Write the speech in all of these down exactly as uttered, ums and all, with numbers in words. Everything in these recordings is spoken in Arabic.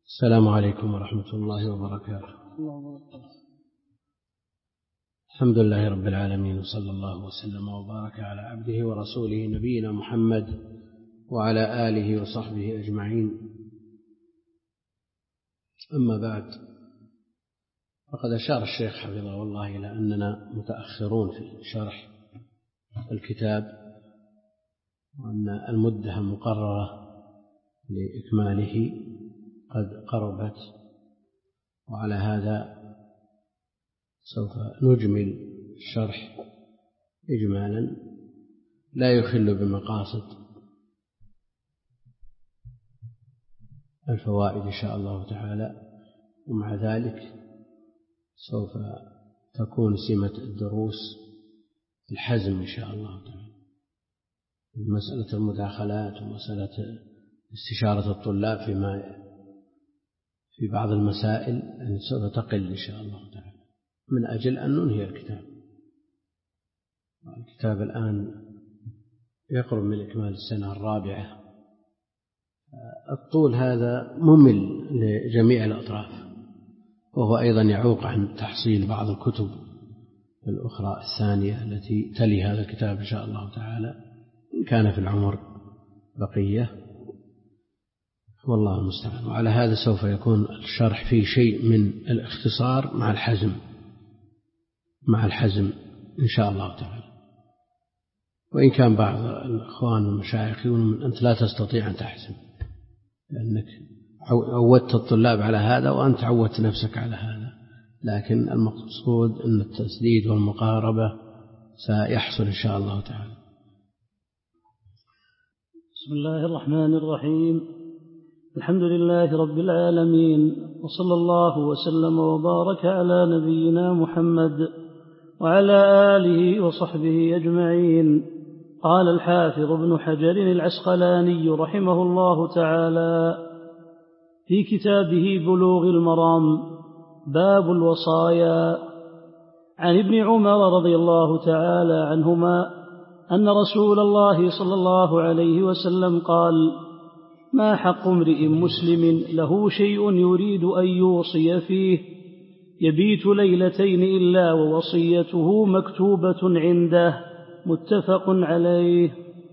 السلام عليكم ورحمة الله وبركاته. الحمد لله رب العالمين، وصلى الله وسلم وبارك على عبده ورسوله نبينا محمد وعلى آله وصحبه أجمعين. أما بعد، فقد أشار الشيخ حفظه الله إلى أننا متأخرون في شرح الكتاب، وأن المدة المقررة لإكماله قد قربت، وعلى هذا سوف نجمل الشرح إجمالا لا يخل بمقاصد الفوائد إن شاء الله تعالى. ومع ذلك سوف تكون سمة الدروس الحزم إن شاء الله تعالى، مسألة المداخلات ومسألة استشارة الطلاب فيما في بعض المسائل أن سوف تقل إن شاء الله تعالى، من أجل أن ننهي الكتاب. الكتاب الآن يقرب من إكمال السنة الرابعة. الطول هذا ممل لجميع الأطراف، وهو أيضا يعوق عن تحصيل بعض الكتب الأخرى الثانية التي تلي هذا الكتاب إن شاء الله تعالى، إن كان في العمر بقية، والله المستعان. وعلى هذا سوف يكون الشرح فيه شيء من الاختصار مع الحزم مع الحزم إن شاء الله تعالى. وإن كان بعض الأخوان والمشايخ يقولون أنت لا تستطيع أن تحزم، لأنك عودت الطلاب على هذا وأنت عودت نفسك على هذا، لكن المقصود أن التسديد والمقاربة سيحصل إن شاء الله تعالى. بسم الله الرحمن الرحيم. الحمد لله رب العالمين، وصلى الله وسلم وبارك على نبينا محمد وعلى آله وصحبه أجمعين. قال الحافظ ابن حجر العسقلاني رحمه الله تعالى في كتابه بلوغ المرام باب الوصايا عن ابن عمر رضي الله تعالى عنهما أن رسول الله صلى الله عليه وسلم قال: ما حق امرئ مسلم له شيء يريد أن يوصي فيه يبيت ليلتين إلا ووصيته مكتوبة عنده، متفق عليه.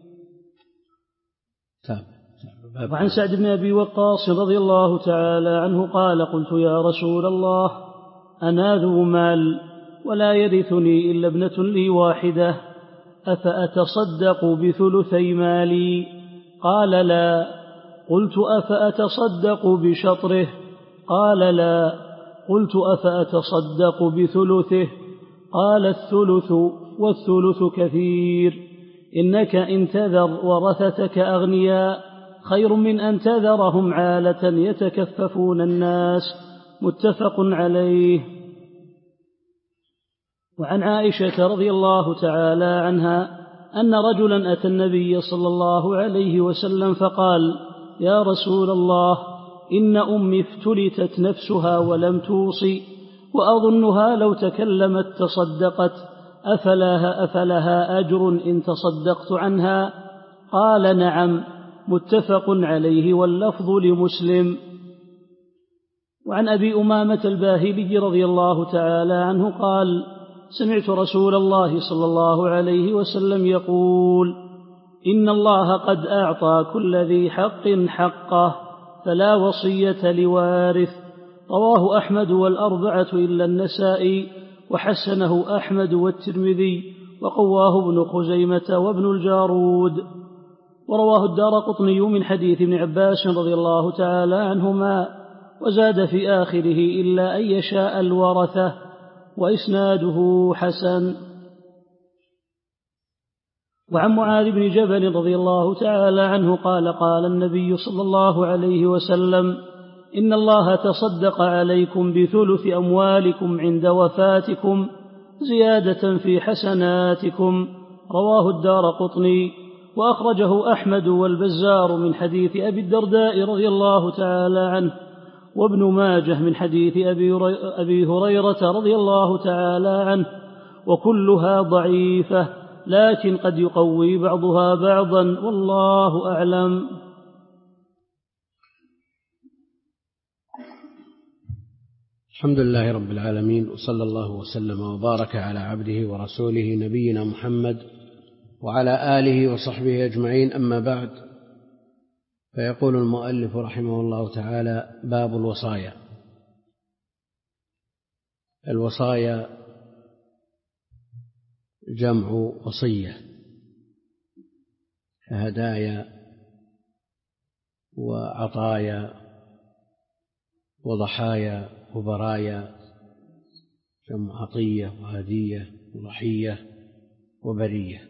وعن سعد بن أبي وقاص رضي الله تعالى عنه قال: قلت يا رسول الله أنا ذو مال ولا يرثني إلا ابنة لي واحدة، أفأتصدق بثلثي مالي؟ قال: لا. قلت: أفأتصدق بشطره؟ قال: لا. قلت: أفأتصدق بثلثه؟ قال: الثلث، والثلث كثير. إنك إن تذر ورثتك أغنياء خير من أن تذرهم عالة يتكففون الناس، متفق عليه. وعن عائشة رضي الله تعالى عنها أن رجلا أتى النبي صلى الله عليه وسلم فقال: يا رسول الله، إن أمي افتلتت نفسها ولم توصي، وأظنها لو تكلمت تصدقت، أفلها, أفلها أجر إن تصدقت عنها؟ قال: نعم، متفق عليه، واللفظ لمسلم. وعن أبي أمامة الباهلي رضي الله تعالى عنه قال: سمعت رسول الله صلى الله عليه وسلم يقول: إن الله قد أعطى كل ذي حق حقه، فلا وصية لوارث. رواه أحمد والأربعة إلا النسائي، وحسنه أحمد والترمذي، وقواه ابن خزيمة وابن الجارود. ورواه الدارقطني من حديث ابن عباس رضي الله تعالى عنهما، وزاد في آخره: إلا أن يشاء الورثة، وإسناده حسن. وعن معاذ بن جبل رضي الله تعالى عنه قال: قال النبي صلى الله عليه وسلم: إن الله تصدق عليكم بثلث أموالكم عند وفاتكم زيادة في حسناتكم. رواه الدارقطني، وأخرجه أحمد والبزار من حديث أبي الدرداء رضي الله تعالى عنه، وابن ماجه من حديث أبي هريرة رضي الله تعالى عنه، وكلها ضعيفة، لكن قد يقوي بعضها بعضا، والله أعلم. الحمد لله رب العالمين، وصلى الله وسلم وبارك على عبده ورسوله نبينا محمد وعلى آله وصحبه أجمعين، أما بعد، فيقول المؤلف رحمه الله تعالى: باب الوصايا. الوصايا جمع وصية، هدايا وعطايا وضحايا وبرايا، جمع عطية وهدية وضحية وبرية،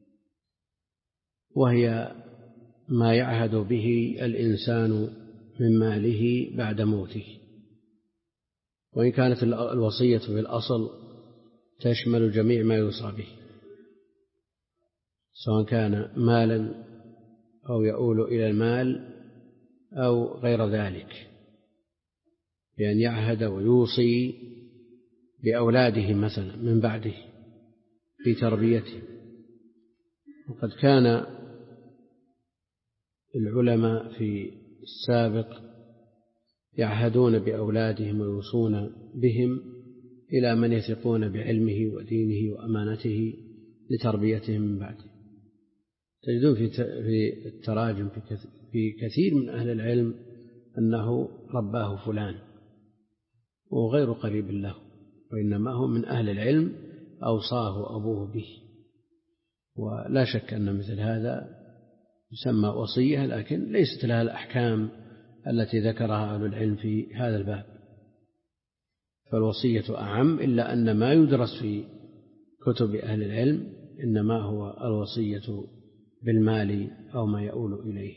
وهي ما يعهد به الإنسان من ماله بعد موته. وإن كانت الوصية في الأصل تشمل جميع ما يوصى به، سواء كان مالا أو يؤول إلى المال أو غير ذلك، بأن يعهد ويوصي بأولاده مثلا من بعده في تربيته. وقد كان العلماء في السابق يعهدون بأولادهم ويوصون بهم إلى من يثقون بعلمه ودينه وأمانته لتربيتهم من بعده. تجدون في التراجم في كثير من أهل العلم أنه رباه فلان وغير قريب له، وإنما هو من أهل العلم أوصاه أبوه به. ولا شك أن مثل هذا يسمى وصية، لكن ليست لها الأحكام التي ذكرها أهل العلم في هذا الباب. فالوصية أعم، إلا أن ما يدرس في كتب أهل العلم إنما هو الوصية بالمال أو ما يؤول إليه.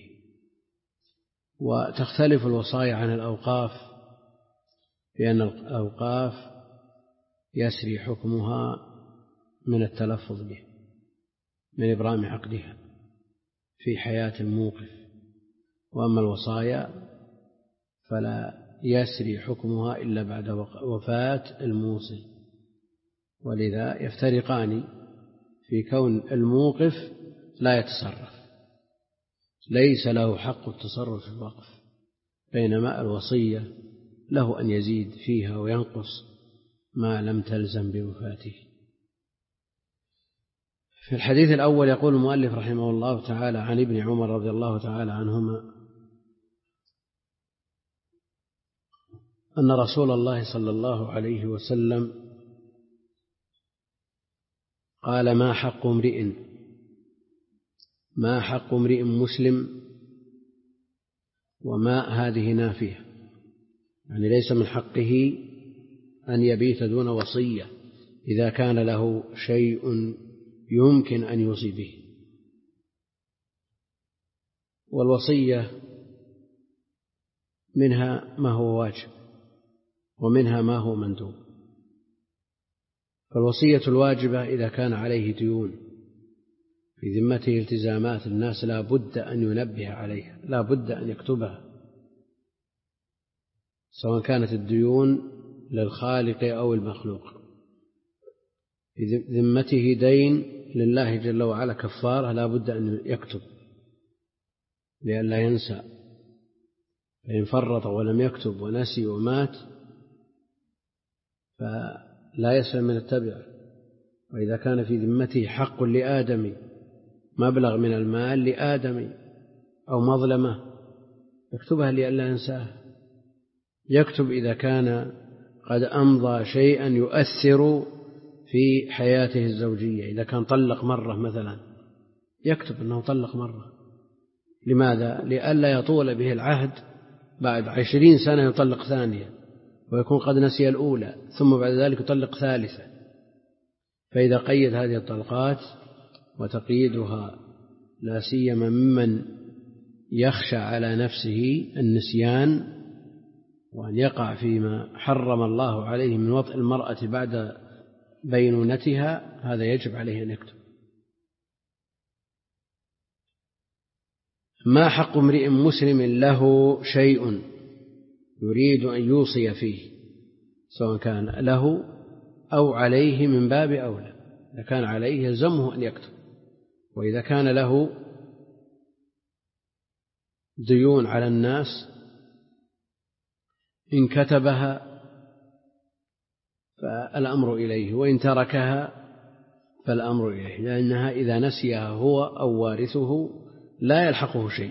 وتختلف الوصايا عن الأوقاف، لأن الأوقاف يسري حكمها من التلفظ به، من إبرام عقدها في حياة الموقف. وأما الوصايا فلا يسري حكمها إلا بعد وفاة الموصي، ولذا يفترقان في كون الموقف لا يتصرف، ليس له حق التصرف في الوقف، بينما الوصية له أن يزيد فيها وينقص ما لم تلزم بوفاته. في الحديث الأول يقول المؤلف رحمه الله تعالى: عن ابن عمر رضي الله تعالى عنهما أن رسول الله صلى الله عليه وسلم قال: ما حق امرئ ما حق امرئ مسلم، وما هذه نافية، يعني ليس من حقه أن يبيت دون وصية إذا كان له شيء يمكن أن يوصي به. والوصية منها ما هو واجب ومنها ما هو مندوب. فالوصية الواجبة إذا كان عليه ديون في ذمته التزامات الناس لا بد أن ينبه عليها، لا بد أن يكتبها، سواء كانت الديون للخالق أو المخلوق. في ذمته دين لله جل وعلا كفارة لا بد أن يكتب لئلا ينسى، فإن فرط ولم يكتب ونسي ومات فلا يسلم من التبع. وإذا كان في ذمته حق لآدم، مبلغ من المال لآدم أو مظلمة، يكتبها لئلا ينساه. يكتب إذا كان قد أمضى شيئا يؤثر في حياته الزوجية، إذا كان طلق مرة مثلا يكتب أنه طلق مرة. لماذا؟ لئلا يطول به العهد بعد عشرين سنة يطلق ثانية ويكون قد نسي الأولى، ثم بعد ذلك يطلق ثالثة. فإذا قيد هذه الطلقات وتقييدها لا سيما ممن يخشى على نفسه النسيان وأن يقع فيما حرم الله عليه من وطئ المرأة بعد بينونتها، هذا يجب عليه أن يكتب. ما حق امرئ مسلم له شيء يريد أن يوصي فيه، سواء كان له أو عليه من باب أولى. إذا كان عليه يلزمه أن يكتب، وإذا كان له ديون على الناس إن كتبها فالأمر إليه، وإن تركها فالأمر إليه، لأنها إذا نسيها هو أو وارثه لا يلحقه شيء،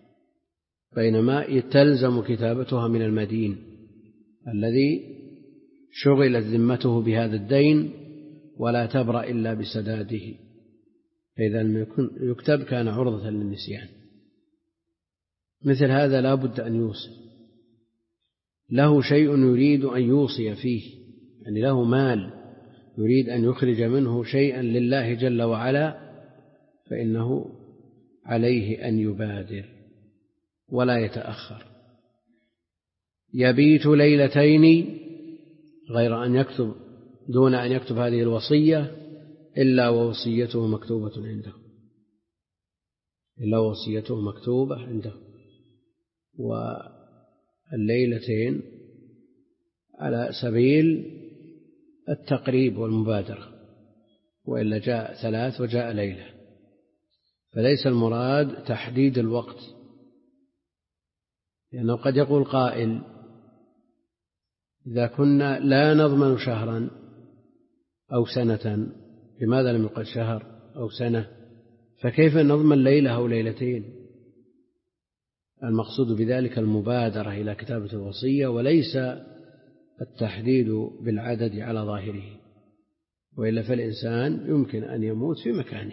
بينما تلزم كتابتها من المدين الذي شغلت ذمته بهذا الدين ولا تبرأ إلا بسداده، فإذا لم يكن يكتب كان عرضة للنسيان. مثل هذا لا بد أن يوصي، له شيء يريد أن يوصي فيه، يعني له مال يريد أن يخرج منه شيئا لله جل وعلا، فإنه عليه أن يبادر ولا يتأخر. يبيت ليلتين غير أن يكتب دون أن يكتب هذه الوصية إلا ووصيته مكتوبة عنده، إلا وصيته مكتوبة عنده. والليلتين على سبيل التقريب والمبادرة، وإلا جاء ثلاث وجاء ليلة، فليس المراد تحديد الوقت، لأنه قد يقول قائل: إذا كنا لا نضمن شهرا أو سنة لماذا لم يقل شهر أو سنة؟ فكيف نضمن ليلة أو ليلتين؟ المقصود بذلك المبادرة إلى كتابة الوصية، وليس التحديد بالعدد على ظاهره، وإلا فالإنسان يمكن أن يموت في مكانه،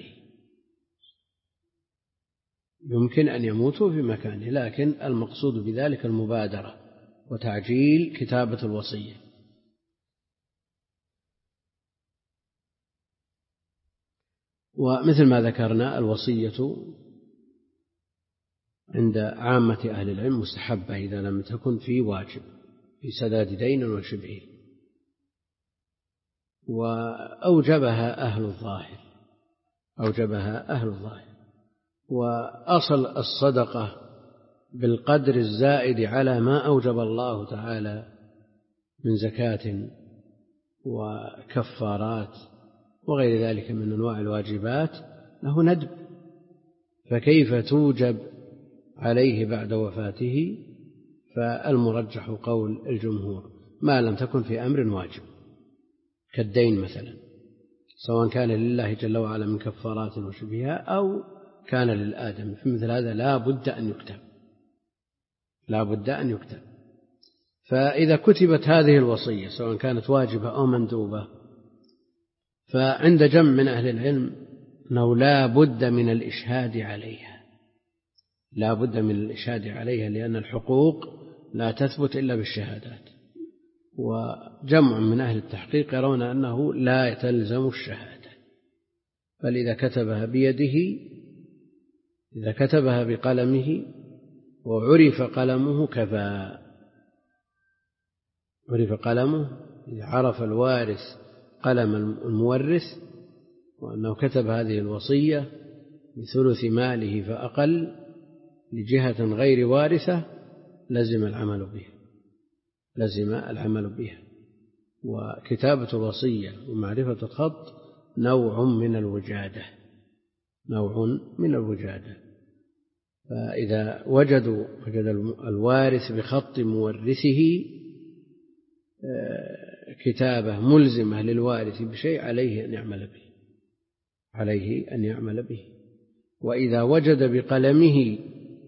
يمكن أن يموت في مكانه، لكن المقصود بذلك المبادرة وتعجيل كتابة الوصية. ومثل ما ذكرنا الوصية عند عامة أهل العلم مستحبة إذا لم تكن في واجب، في سداد دين وشبهه، وأوجبها أهل الظاهر، أوجبها أهل الظاهر. وأصل الصدقة بالقدر الزائد على ما أوجب الله تعالى من زكاة وكفارات وغير ذلك من أنواع الواجبات له ندب، فكيف توجب عليه بعد وفاته؟ فالمرجح قول الجمهور ما لم تكن في أمر واجب كالدين مثلا، سواء كان لله جل وعلا من كفارات وشبهها أو كان للآدم، في مثل هذا لا بد أن يكتب، لا بد أن يكتب. فإذا كتبت هذه الوصية سواء كانت واجبة أو مندوبة، فعند جمع من أهل العلم أنه لا بد من الإشهاد عليها، لا بد من الإشهاد عليها، لأن الحقوق لا تثبت إلا بالشهادات. وجمع من أهل التحقيق يرون أنه لا تلزم الشهادة، بل إذا كتبها بيده، إذا كتبها بقلمه وعرف قلمه كفى، عرف قلمه، إذا عرف الوارث قلم المورث وأنه كتب هذه الوصية بثلث ماله فأقل لجهة غير وارثة لزم العمل بها، لزم العمل بها. وكتابة الوصية ومعرفة الخط نوع من الوجادة، نوع من الوجادة. فإذا وجدوا وجد الوارث بخط مورثه كتابة ملزمة للوارث بشيء عليه أن يعمل به، عليه أن يعمل به. وإذا وجد بقلمه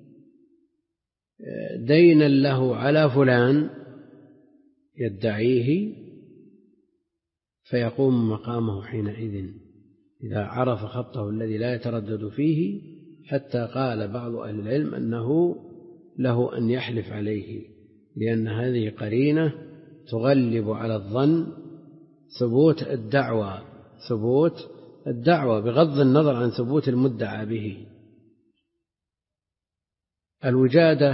دينا له على فلان يدعيه فيقوم مقامه حينئذ، إذا عرف خطه الذي لا يتردد فيه، حتى قال بعض أهل العلم أنه له أن يحلف عليه، لأن هذه قرينة تغلب على الظن ثبوت الدعوى، ثبوت الدعوى بغض النظر عن ثبوت المدعى به. الوجادة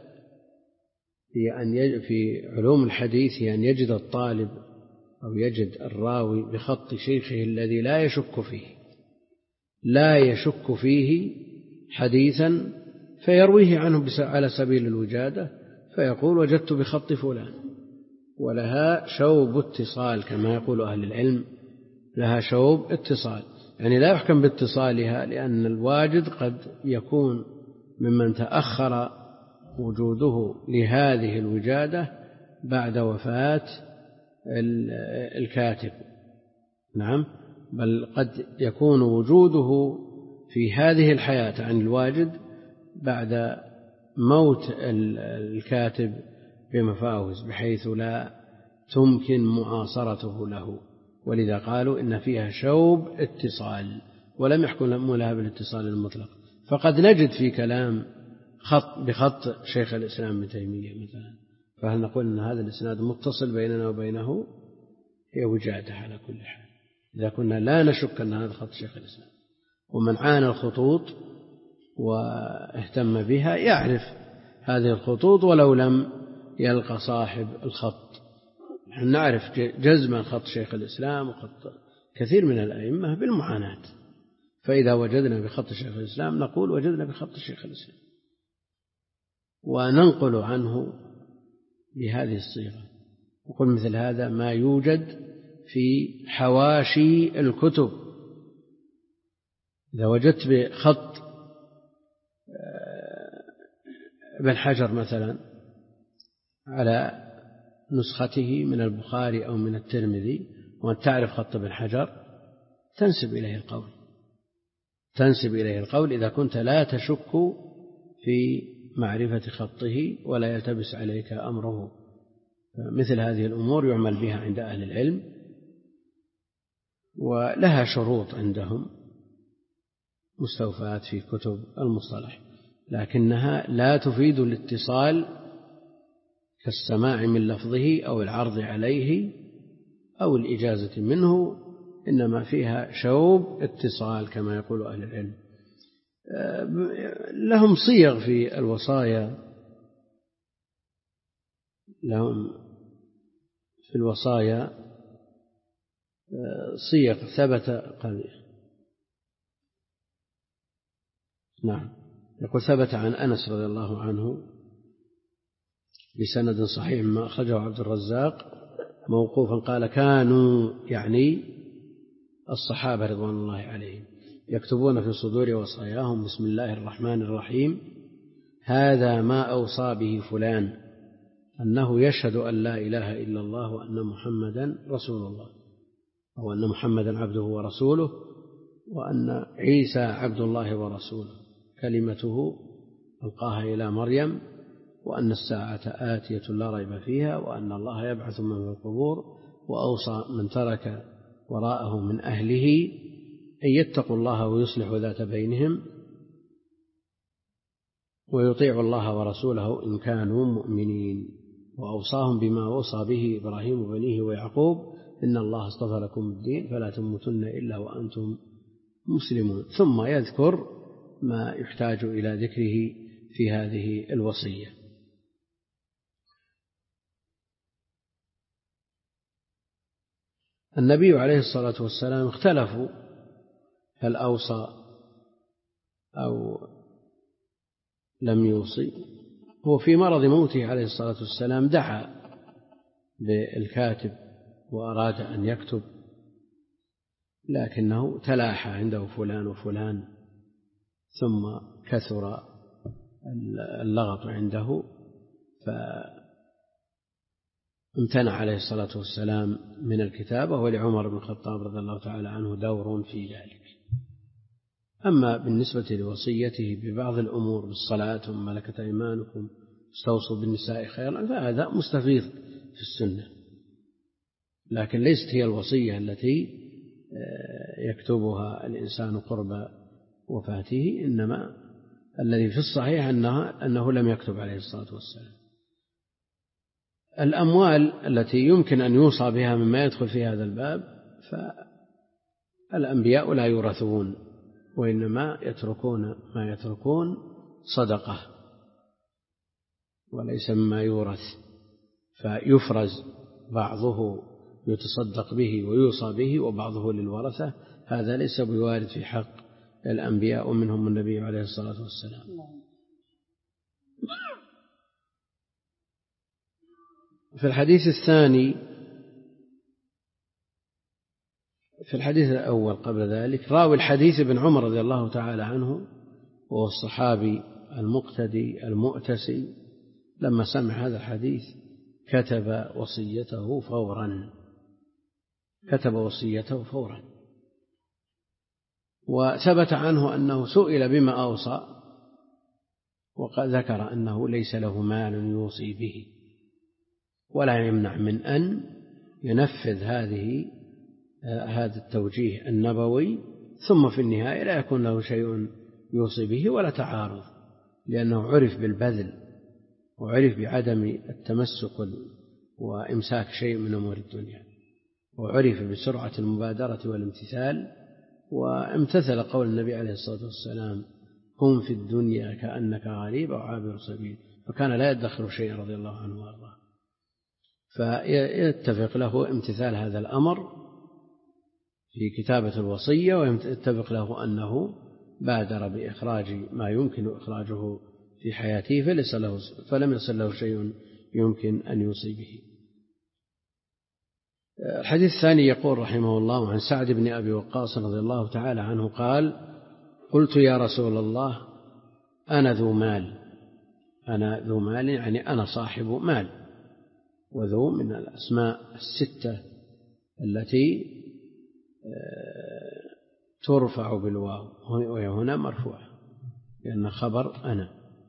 هي أن في علوم الحديث هي أن يجد الطالب أو يجد الراوي بخط شيخه الذي لا يشك فيه، لا يشك فيه حديثا فيرويه عنه على سبيل الوجادة، فيقول وجدت بخط فلان، ولها شوب اتصال كما يقول أهل العلم، لها شوب اتصال، يعني لا يحكم باتصالها، لأن الواجد قد يكون ممن تأخر وجوده لهذه الوجادة بعد وفاة الكاتب. نعم، بل قد يكون وجوده في هذه الحياة عن الواجد بعد موت الكاتب بمفاوز، بحيث لا تمكن معاصرته له، ولذا قالوا إن فيها شوب اتصال، ولم يحكم لها بالاتصال المطلق. فقد نجد في كلام خط بخط شيخ الإسلام ابن تيمية مثلا، فهل نقول أن هذا الإسناد متصل بيننا وبينه؟ هي وجادة على كل حال، إذا كنا لا نشك أن هذا خط شيخ الإسلام. ومن عانى الخطوط واهتم بها يعرف هذه الخطوط ولو لم يلقى صاحب الخط. نحن نعرف جزما خط شيخ الإسلام وخط كثير من الأئمة بالمعاناة، فإذا وجدنا بخط شيخ الإسلام نقول وجدنا بخط شيخ الإسلام، وننقل عنه بهذه الصيغة. وقل مثل هذا ما يوجد في حواشي الكتب. إذا وجدت بخط ابن حجر مثلا على نسخته من البخاري أو من الترمذي، وأن تعرف خط ابن حجر تنسب إليه القول تنسب إليه القول إذا كنت لا تشك في معرفة خطه ولا يلتبس عليك أمره. مثل هذه الأمور يعمل بها عند أهل العلم، ولها شروط عندهم مستوفاة في كتب المصطلح، لكنها لا تفيد الاتصال كالسماع من لفظه أو العرض عليه أو الإجازة منه، إنما فيها شوب اتصال كما يقول أهل العلم. لهم صيغ في الوصايا لهم في الوصايا صيغ ثبت قبل. نعم، يقول ثبت عن أنس رضي الله عنه بسند صحيح ما أخرجه عبد الرزاق موقوفا قال: كانوا يعني الصحابة رضوان الله عليهم يكتبون في صدور وصاياهم: بسم الله الرحمن الرحيم، هذا ما أوصى به فلان، أنه يشهد أن لا إله إلا الله وأن محمدا رسول الله، أو أن محمدا عبده ورسوله، وأن عيسى عبد الله ورسوله كلمته ألقاها إلى مريم، وأن الساعة آتية لا ريب فيها، وأن الله يبعث من في القبور، وأوصى من ترك وراءه من أهله أن يتقوا الله ويصلحوا ذات بينهم ويطيعوا الله ورسوله إن كانوا مؤمنين، وأوصاهم بما وصى به إبراهيم وبنيه ويعقوب: إن الله اصطفى لكم الدين فلا تموتن إلا وأنتم مسلمون. ثم يذكر ما يحتاج إلى ذكره في هذه الوصية. النبي عليه الصلاة والسلام اختلفوا هل أوصى أو لم يوصي. هو في مرض موته عليه الصلاة والسلام دعا بالكاتب وأراد أن يكتب، لكنه تلاحى عنده فلان وفلان، ثم كثر اللغط عنده، فامتنع عليه الصلاة والسلام من الكتابة، ولعمر بن الخطاب رضي الله تعالى عنه دور في ذلك. أما بالنسبة لوصيته ببعض الأمور بالصلاة ثم ملكت أيمانكم استوصوا بالنساء خيرا، فهذا مستفيض في السنة، لكن ليست هي الوصية التي يكتبها الإنسان قرب وفاته، إنما الذي في الصحيح أنه, أنه لم يكتب عليه الصلاة والسلام. الأموال التي يمكن أن يوصى بها مما يدخل في هذا الباب، فالأنبياء لا يورثون، وإنما يتركون ما يتركون صدقة وليس مما يورث، فيفرز بعضه يتصدق به ويوصى به وبعضه للورثة. هذا ليس بوارد في حق الأنبياء ومنهم النبي عليه الصلاة والسلام. في الحديث الثاني في الحديث الأول قبل ذلك راوي الحديث ابن عمر رضي الله تعالى عنه، وهو الصحابي المقتدي المؤتسي، لما سمع هذا الحديث كتب وصيته فورا كتب وصيته فورا وثبت عنه أنه سئل بما أوصى وقد ذكر أنه ليس له مال يوصي به ولا يمنع من أن ينفذ هذه هذا التوجيه النبوي ثم في النهاية لا يكون له شيء يوصي به ولا تعارض، لأنه عرف بالبذل وعرف بعدم التمسك وإمساك شيء من أمور الدنيا، وعرف بسرعة المبادرة والامتثال، وامتثل قول النبي عليه الصلاة والسلام: كن في الدنيا كأنك غريب أو عابر سبيل، فكان لا يدخر شيئا رضي الله عنه وارضاه. فيتفق له امتثال هذا الأمر في كتابة الوصية، ويتفق له أنه بادر بإخراج ما يمكن إخراجه في حياته فليس له فلم يصل له شيء يمكن أن يوصي به. الحديث الثاني يقول رحمه الله: عن سعد بن أبي وقاص رضي الله تعالى عنه قال: قلت يا رسول الله أنا ذو مال. أنا ذو مال يعني أنا صاحب مال، وذو من الأسماء الستة التي ترفع بالواو، وهي هنا مرفوعة لأن خبر أنا.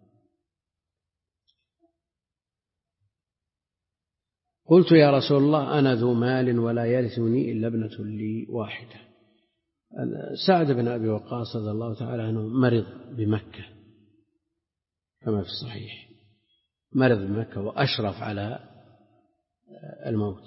قلت يا رسول الله أنا ذو مال ولا يرثني إلا ابنة لي واحدة. سعد بن أبي وقاص رضي الله تعالى عنه مرض بمكة كما في الصحيح، مرض بمكة وأشرف على الموت،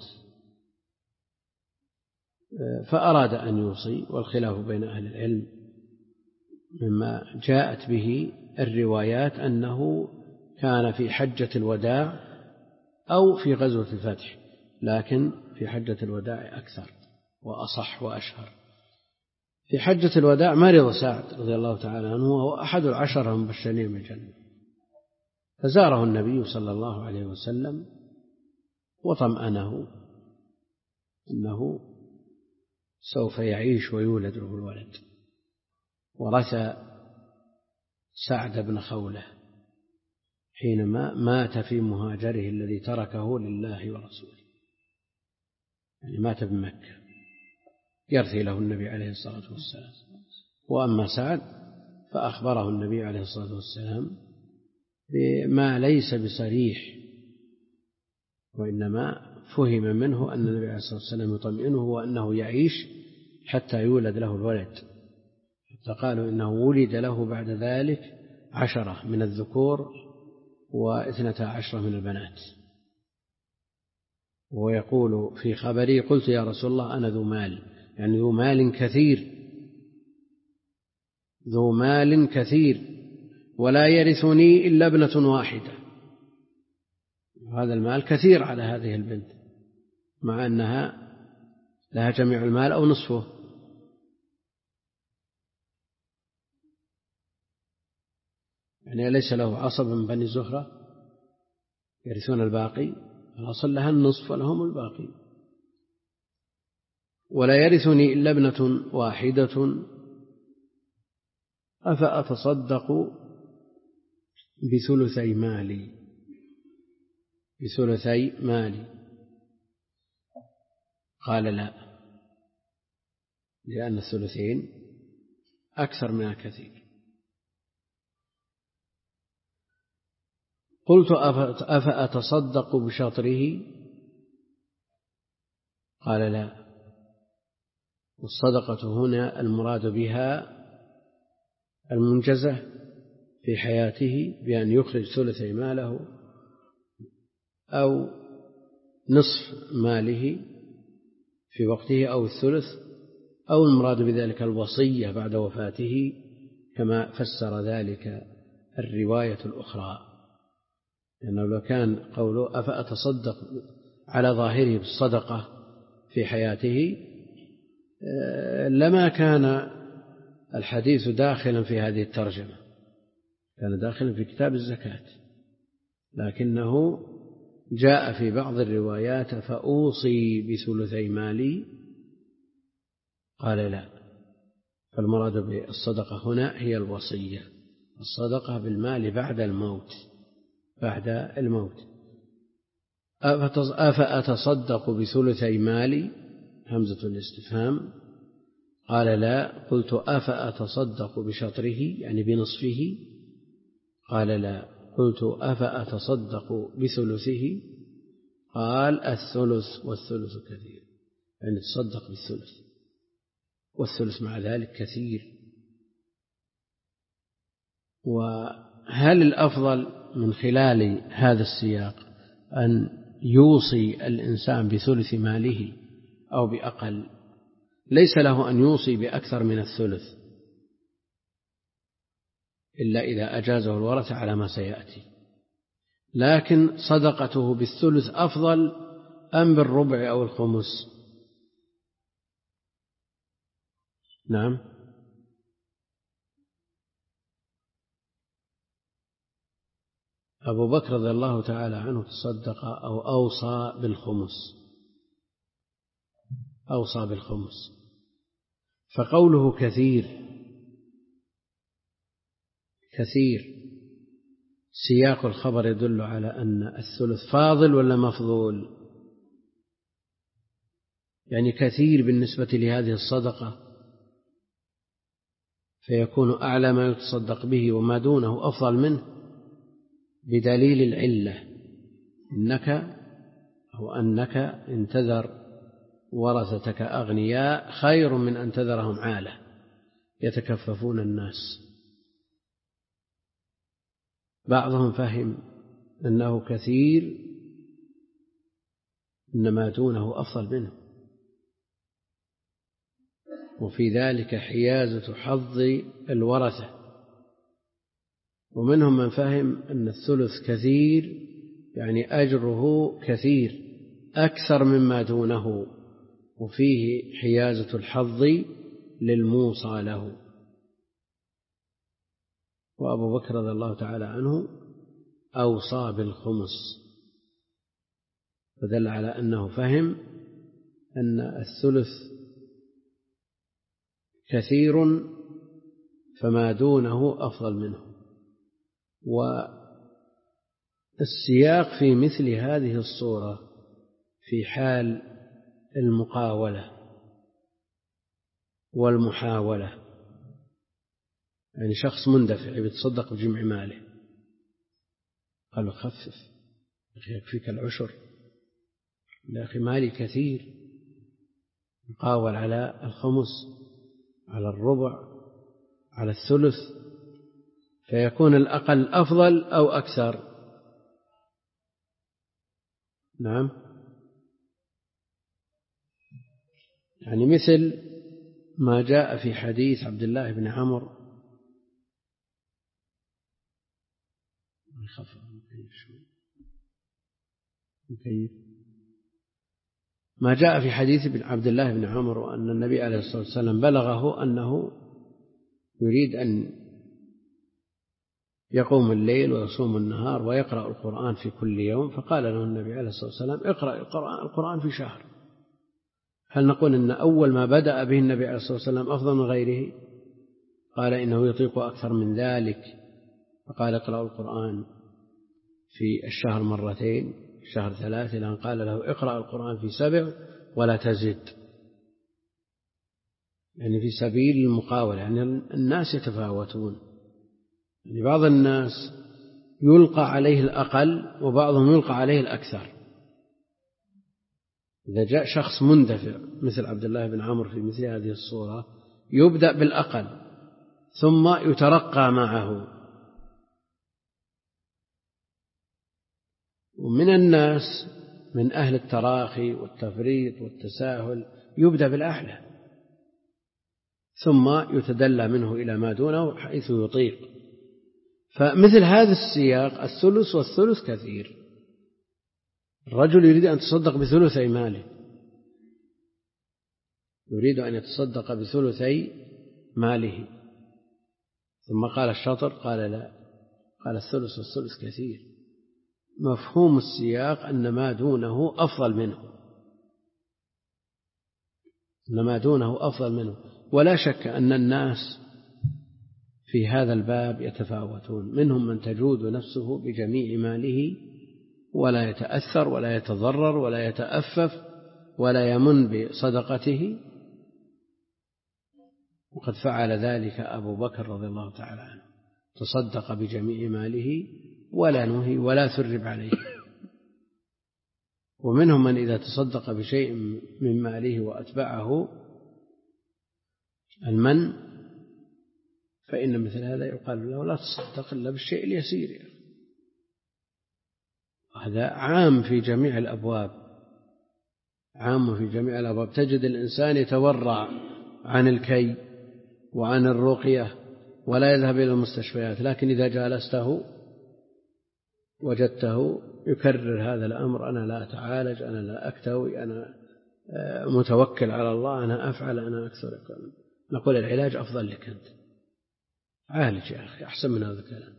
فأراد أن يوصي، والخلاف بين أهل العلم مما جاءت به الروايات أنه كان في حجة الوداع أو في غزوة الفتح، لكن في حجة الوداع أكثر وأصح وأشهر. في حجة الوداع مرض سعد رضي الله تعالى عنه وهو أحد العشرة المبشرين بالجنة، فزاره النبي صلى الله عليه وسلم وطمأنه أنه سوف يعيش ويولد له الولد. ورث سعد بن خولة حينما مات في مهاجره الذي تركه لله ورسوله، يعني مات بمكة، يرثي له النبي عليه الصلاة والسلام. وأما سعد فأخبره النبي عليه الصلاة والسلام بما ليس بصريح، وإنما فهم منه أن النبي عليه الصلاة والسلام يطمئنه وأنه يعيش حتى يولد له الولد، حتى قالوا إنه ولد له بعد ذلك عشرة من الذكور واثنتا عشرة من البنات. ويقول في خبري: قلت يا رسول الله أنا ذو مال، يعني ذو مال كثير، ذو مال كثير ولا يرثني إلا ابنة واحدة. هذا المال كثير على هذه البنت، مع أنها لها جميع المال أو نصفه. يعني ليس له عصب من بني زهرة يرثون الباقي، الأصل لها النصف ولهم الباقي. ولا يرثني إلا ابنة واحدة أفأتصدق بثلثي مالي بثلثي مالي قال لا، لأن الثلثين أكثر من الكثير. قلت أفأتصدق بشطره قال لا. والصدقة هنا المراد بها المنجزة في حياته بأن يخرج ثلثي ماله أو نصف ماله في وقته أو الثلث، أو المراد بذلك الوصية بعد وفاته كما فسر ذلك الرواية الأخرى. لأنه لو كان قوله أفأتصدق على ظاهره بالصدقة في حياته لما كان الحديث داخلا في هذه الترجمة، كان داخلا في كتاب الزكاة، لكنه جاء في بعض الروايات فأوصي بثلثي مالي قال لا. فالمراد بالصدقة هنا هي الوصية، الصدقة بالمال بعد الموت بعد الموت أفأتصدق بثلثي مالي همزة الاستفهام. قال لا. قلت أفأتصدق بشطره يعني بنصفه؟ قال لا. قلت أفأتصدق بثلثه؟ قال الثلث والثلث كثير، يعني تصدق بالثلث والثلث مع ذلك كثير. وهل الأفضل من خلال هذا السياق أن يوصي الإنسان بثلث ماله أو بأقل؟ ليس له أن يوصي بأكثر من الثلث إلا إذا أجازه الورثة على ما سيأتي، لكن صدقته بالثلث أفضل أم بالربع أو الخمس؟ نعم. أبو بكر رضي الله تعالى عنه تصدق أو أوصى بالخمس، أوصى بالخمس. فقوله كثير كثير سياق الخبر يدل على أن الثلث فاضل ولا مفضول؟ يعني كثير بالنسبة لهذه الصدقة فيكون أعلى ما يتصدق به وما دونه أفضل منه بدليل العلة، إنك أو أنك إن تذر ورثتك أغنياء خير من أن تذرهم عالة يتكففون الناس. بعضهم فهم أنه كثير إنما دونه أفضل منه، وفي ذلك حيازة حظ الورثة. ومنهم من فهم أن الثلث كثير يعني أجره كثير أكثر مما دونه، وفيه حيازة الحظ للموصى له. وأبو بكر رضي الله تعالى عنه أوصى بالخمس، فدل على أنه فهم أن الثلث كثير فما دونه أفضل منه. والسياق في مثل هذه الصورة في حال المقاولة والمحاولة، يعني شخص مندفع يتصدق بجمع ماله، قال له خفف يكفيك العشر، يا أخي مالي كثير، يقاول على الخمس على الربع على الثلث، فيكون الأقل أفضل أو أكثر؟ نعم. يعني مثل ما جاء في حديث عبد الله بن عمرو ما جاء في حديث عبد الله بن عمرو أن النبي عليه الصلاة والسلام بلغه أنه يريد أن يقوم الليل ويصوم النهار ويقرأ القرآن في كل يوم، فقال له النبي عليه الصلاة والسلام اقرأ القرآن في شهر. هل نقول أن أول ما بدأ به النبي عليه الصلاة والسلام أفضل من غيره؟ قال إنه يطيق أكثر من ذلك، فقال اقرأ القرآن في الشهر مرتين، الشهر ثلاثة، لأن قال له اقرأ القرآن في سبع ولا تزد، يعني في سبيل المقاولة. يعني الناس يتفاوتون، يعني بعض الناس يلقى عليه الأقل وبعضهم يلقى عليه الأكثر. إذا جاء شخص مندفع مثل عبد الله بن عمرو في مثل هذه الصورة يبدأ بالأقل ثم يترقى معه. ومن الناس من أهل التراخي والتفريط والتساهل يبدأ بالأعلى ثم يتدلى منه إلى ما دونه حيث يطيق. فمثل هذا السياق الثلث والثلث كثير. الرجل يريد أن يتصدق بثلثي ماله، يريد أن يتصدق بثلثي ماله، ثم قال الشطر، قال لا، قال الثلث والثلث كثير. مفهوم السياق أن ما دونه أفضل منه، أن ما دونه أفضل منه. ولا شك أن الناس في هذا الباب يتفاوتون، منهم من تجود نفسه بجميع ماله، ولا يتأثر ولا يتضرر ولا يتأفف ولا يمن بصدقته. وقد فعل ذلك أبو بكر رضي الله تعالى عنه، تصدق بجميع ماله ولا نهي ولا ثرب عليه. ومنهم من إذا تصدق بشيء من ماله وأتبعه المن فإن مثل هذا يقال له لا تصدق إلا بالشيء اليسير. هذا عام في جميع الأبواب، عام في جميع الأبواب. تجد الإنسان يتورع عن الكي وعن الرقية ولا يذهب إلى المستشفيات، لكن إذا جالسته وجدته يكرر هذا الأمر: أنا لا أتعالج، أنا لا أكتوي، أنا متوكل على الله، أنا أفعل، أنا أكثر. نقول العلاج أفضل لك أنت، عالج يا أخي أحسن من هذا الكلام.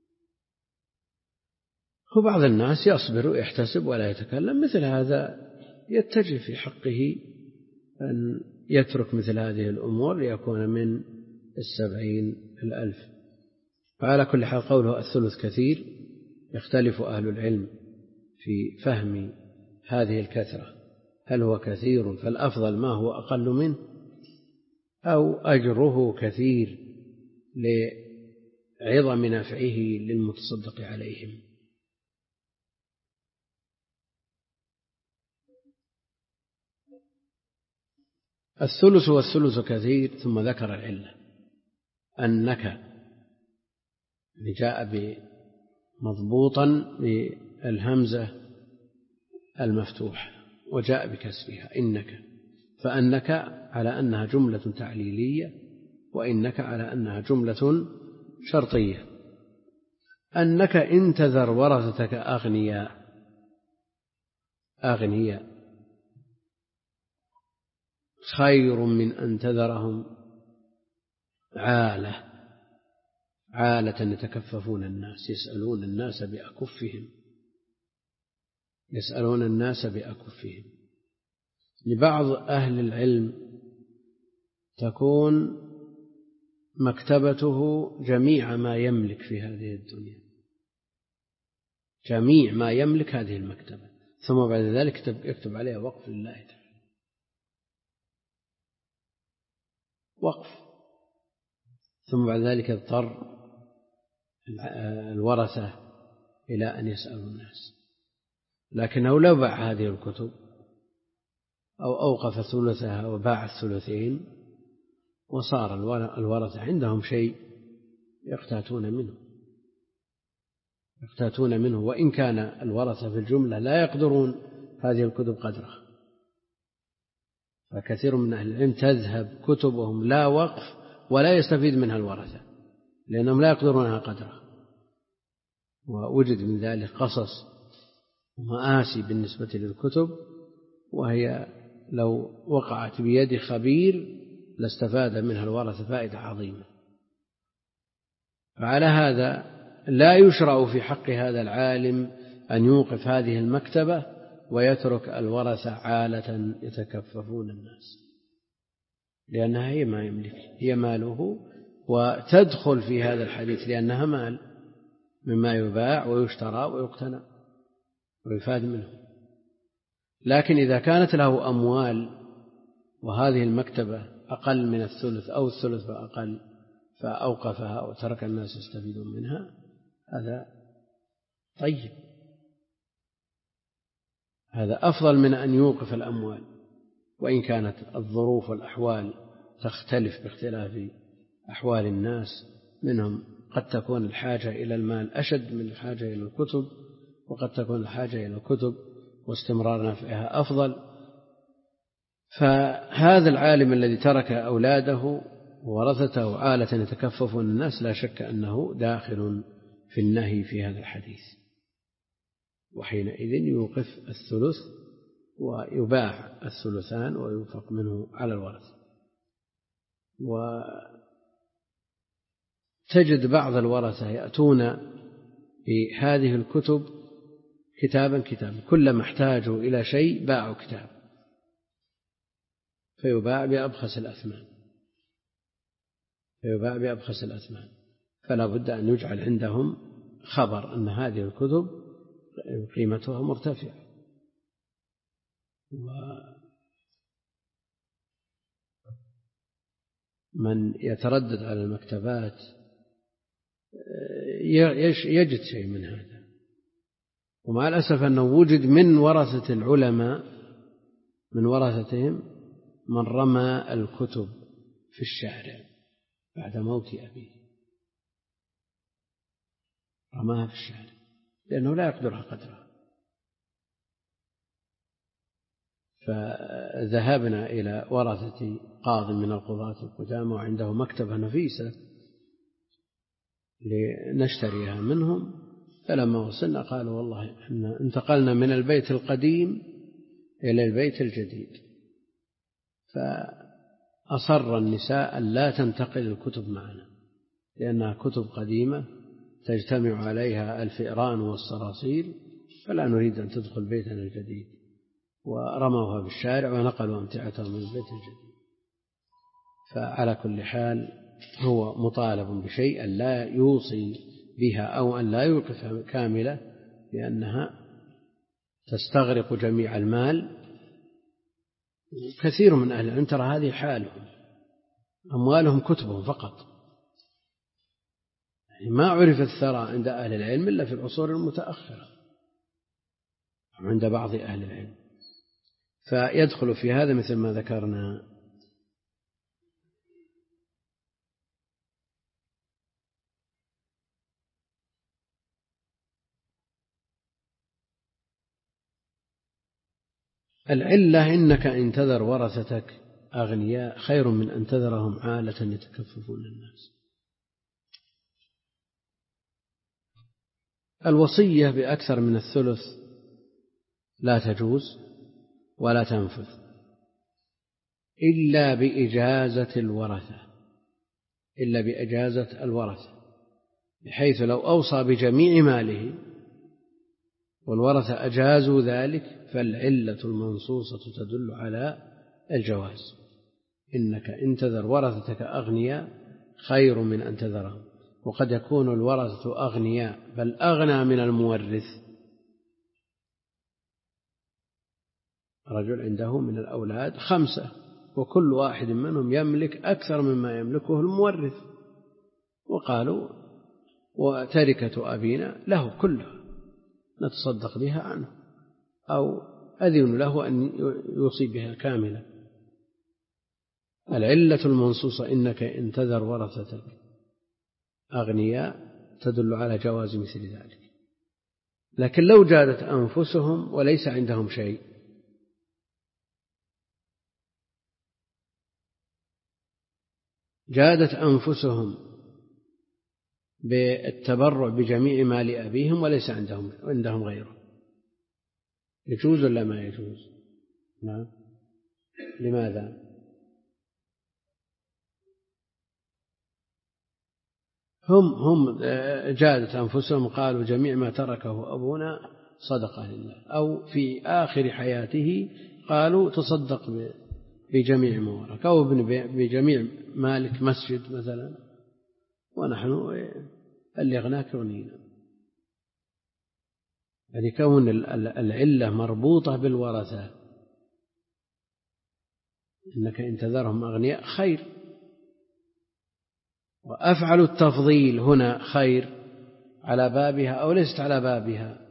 وبعض الناس يصبر ويحتسب ولا يتكلم، مثل هذا يتجه في حقه أن يترك مثل هذه الأمور ليكون من السبعين الألف. فعلى كل حال قوله الثلث كثير يختلف أهل العلم في فهم هذه الكثرة، هل هو كثير فالأفضل ما هو أقل منه، أو أجره كثير لعظم نفعه للمتصدق عليهم. الثلث والثلث كثير. ثم ذكر العلة أنك جاء مضبوطا بالهمزة المفتوحة وجاء بكسرها إنك، فأنك على أنها جملة تعليلية، وإنك على أنها جملة شرطية. أنك إن تذر ورثتك أغنياء أغنياء خير من أن تذرهم عالة عالة يتكففون الناس، يسألون الناس بأكفهم يسألون الناس بأكفهم. لبعض أهل العلم تكون مكتبته جميع ما يملك في هذه الدنيا، جميع ما يملك هذه المكتبة، ثم بعد ذلك يكتب عليها وقف لله تعالى، وقف. ثم بعد ذلك اضطر الورثة إلى أن يسألوا الناس. لكنه لو باع هذه الكتب أو أوقف ثلثها وباع الثلثين وصار الورثة عندهم شيء يقتاتون منه يقتاتون منه وإن كان الورثة في الجملة لا يقدرون هذه الكتب قدرها. فكثير من أهل العلم تذهب كتبهم لا وقف ولا يستفيد منها الورثة لأنهم لا يقدرونها قدرها. ووجد من ذلك قصص ومآسي بالنسبة للكتب، وهي لو وقعت بيد خبير لاستفاد منها الورثة فائدة عظيمة. فعلى هذا لا يشرع في حق هذا العالم أن يوقف هذه المكتبة ويترك الورثة عالة يتكففون الناس، لأنها هي ما يملك، هي ماله، وتدخل في هذا الحديث لأنها مال مما يباع ويشترى ويقتنى ويفاد منه. لكن إذا كانت له أموال وهذه المكتبة أقل من الثلث أو الثلث فأقل فأوقفها وترك الناس يستفيدون منها، هذا طيب، هذا أفضل من أن يوقف الأموال، وإن كانت الظروف والأحوال تختلف باختلاف أحوال الناس. منهم قد تكون الحاجة إلى المال أشد من الحاجة إلى الكتب، وقد تكون الحاجة إلى الكتب واستمرار نفعها أفضل. فهذا العالم الذي ترك أولاده وورثته عالة يتكففون الناس لا شك أنه داخل في النهي في هذا الحديث، وحينئذ يوقف الثلث ويباع الثلثان وينفق منه على الورث. وتجد بعض الورثة يأتون بهذه الكتب كتابا كتابا، كلما احتاجوا إلى شيء باعوا كتاب فيباع بأبخس الأثمان فيباع بأبخس الأثمان فلا بد أن يجعل عندهم خبر أن هذه الكتب قيمتها مرتفعة. ومن يتردد على المكتبات يجد شيء من هذا. ومع الأسف أنه وجد من ورثة العلماء من ورثتهم من رمى الكتب في الشارع بعد موت أبيه، رماها في الشارع لأنه لا يقدرها قدرها. فذهبنا إلى ورثة قاض من القضاة القدامى وعنده مكتبة نفيسة لنشتريها منهم، فلما وصلنا قالوا والله إحنا انتقلنا من البيت القديم إلى البيت الجديد، فأصر النساء أن لا تنتقل الكتب معنا لأنها كتب قديمة تجتمع عليها الفئران والصراصير، فلا نريد أن تدخل بيتنا الجديد، ورموها بالشارع ونقلوا أمتعتهم من البيت الجديد. فعلى كل حال هو مطالب بشيء لا يوصي بها أو أن لا يوقفها كاملة لأنها تستغرق جميع المال. كثير من أهل العلم ترى هذه حالهم، أموالهم كتبهم فقط، يعني ما عرف الثراء عند أهل العلم إلا في العصور المتأخرة عند بعض أهل العلم. فيدخل في هذا مثل ما ذكرنا العلة: إنك إن تذر ورثتك أغنياء خير من أن تذرهم عالة يتكففون الناس. الوصية بأكثر من الثلث لا تجوز ولا تنفذ إلا بإجازة الورثة إلا بإجازة الورثة بحيث لو أوصى بجميع ماله والورثة أجازوا ذلك فالعلة المنصوصة تدل على الجواز. إنك إن تذر ورثتك أغنياء خير من أن تذرهم. وقد يكون الورثة أغنياء بل أغنى من المورث، رجل عنده من الأولاد خمسة وكل واحد منهم يملك أكثر مما يملكه المورث، وقالوا وتركة أبينا له كلها نتصدق بها عنه أو أذن له أن يوصي بها كاملة. العلة المنصوصة إنك إن تذر ورثتك أغنياء تدل على جواز مثل ذلك. لكن لو جادت أنفسهم وليس عندهم شيء جادت أنفسهم بالتبرع بجميع مال أبيهم وليس عندهم عندهم غيره، يجوز ولا ما يجوز؟ نعم. لماذا؟ هم هم جادت أنفسهم قالوا جميع ما تركه أبونا صدقة لله، أو في آخر حياته قالوا تصدق بجميع مالك أو بجميع مالك مسجد مثلا، ونحن اللي أغناك ونينا. يعني كون العلة مربوطة بالورثة إنك إن تذرهم أغنياء خير، وأفعل التفضيل هنا خير على بابها أو ليست على بابها؟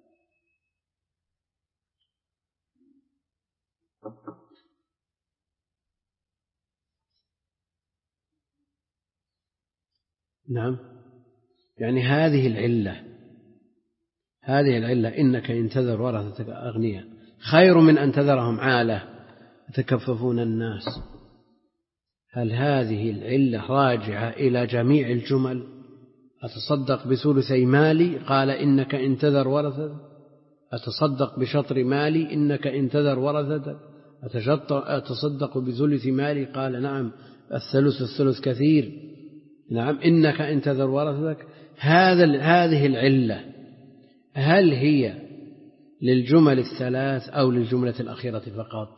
نعم. يعني هذه العلة هذه العلة إنك إن تذر ورثتك أغنياء خير من أن تذرهم عالة يتكففون الناس. هل هذه العلة راجعة إلى جميع الجمل؟ أتصدق بثلثي مالي قال إنك إن تذر ورثتك، أتصدق بشطر مالي إنك إن تذر ورثتك، أتصدق بثلث مالي قال نعم الثلث الثلث كثير، نعم إنك إن تذر ورثتك. هذا هذه العلة هل هي للجمل الثلاث أو للجملة الأخيرة فقط؟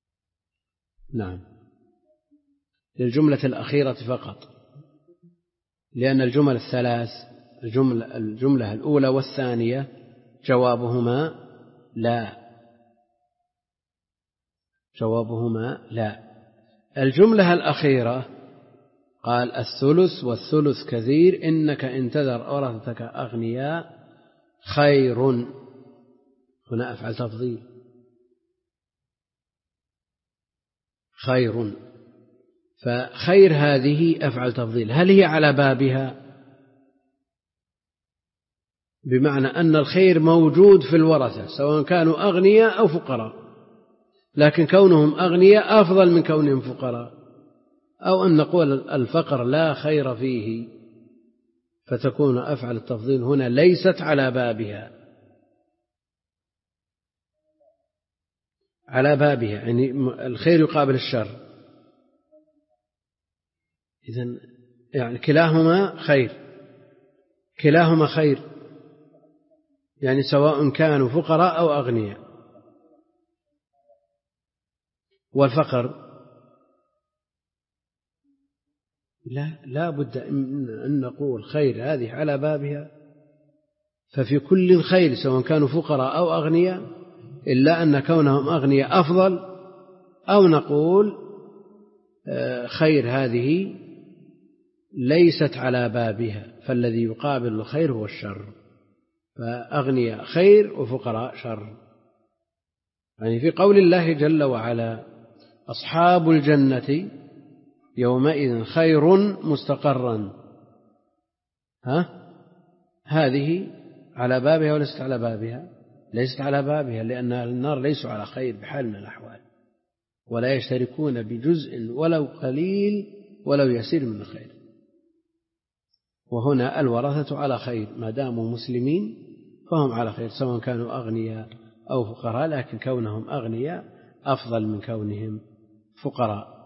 نعم للجملة الأخيرة فقط. لأن الجمل الثلاث الجملة, الجملة الأولى والثانية جوابهما لا جوابهما لا. الجملة الأخيرة قال الثلث والثلث كثير إنك إن تذر ورثتك أغنياء خير. هنا أفعل تفضيل خير، فخير هذه أفعل تفضيل، هل هي على بابها؟ بمعنى أن الخير موجود في الورثة سواء كانوا أغنياء أو فقراء، لكن كونهم أغنياء أفضل من كونهم فقراء، أو أن نقول الفقر لا خير فيه، فتكون أفعل التفضيل هنا ليست على بابها على بابها يعني الخير يقابل الشر، إذن يعني كلاهما خير كلاهما خير يعني سواء كانوا فقراء أو أغنياء. والفقر لا لا بد أن نقول خير هذه على بابها، ففي كل خير سواء كانوا فقراء أو أغنياء، إلا أن كونهم أغنياء أفضل، أو نقول خير هذه ليست على بابها، فالذي يقابل الخير هو الشر، فأغنياء خير وفقراء شر. يعني في قول الله جل وعلا أصحاب الجنة يومئذ خير مستقرا، ها هذه على بابها وليست على بابها؟ ليست على بابها، لأن النار ليسوا على خير بحال من الأحوال، ولا يشتركون بجزء ولو قليل ولو يسير من الخير. وهنا الورثة على خير ما داموا مسلمين فهم على خير سواء كانوا أغنياء أو فقراء، لكن كونهم أغنياء أفضل من كونهم فقراء.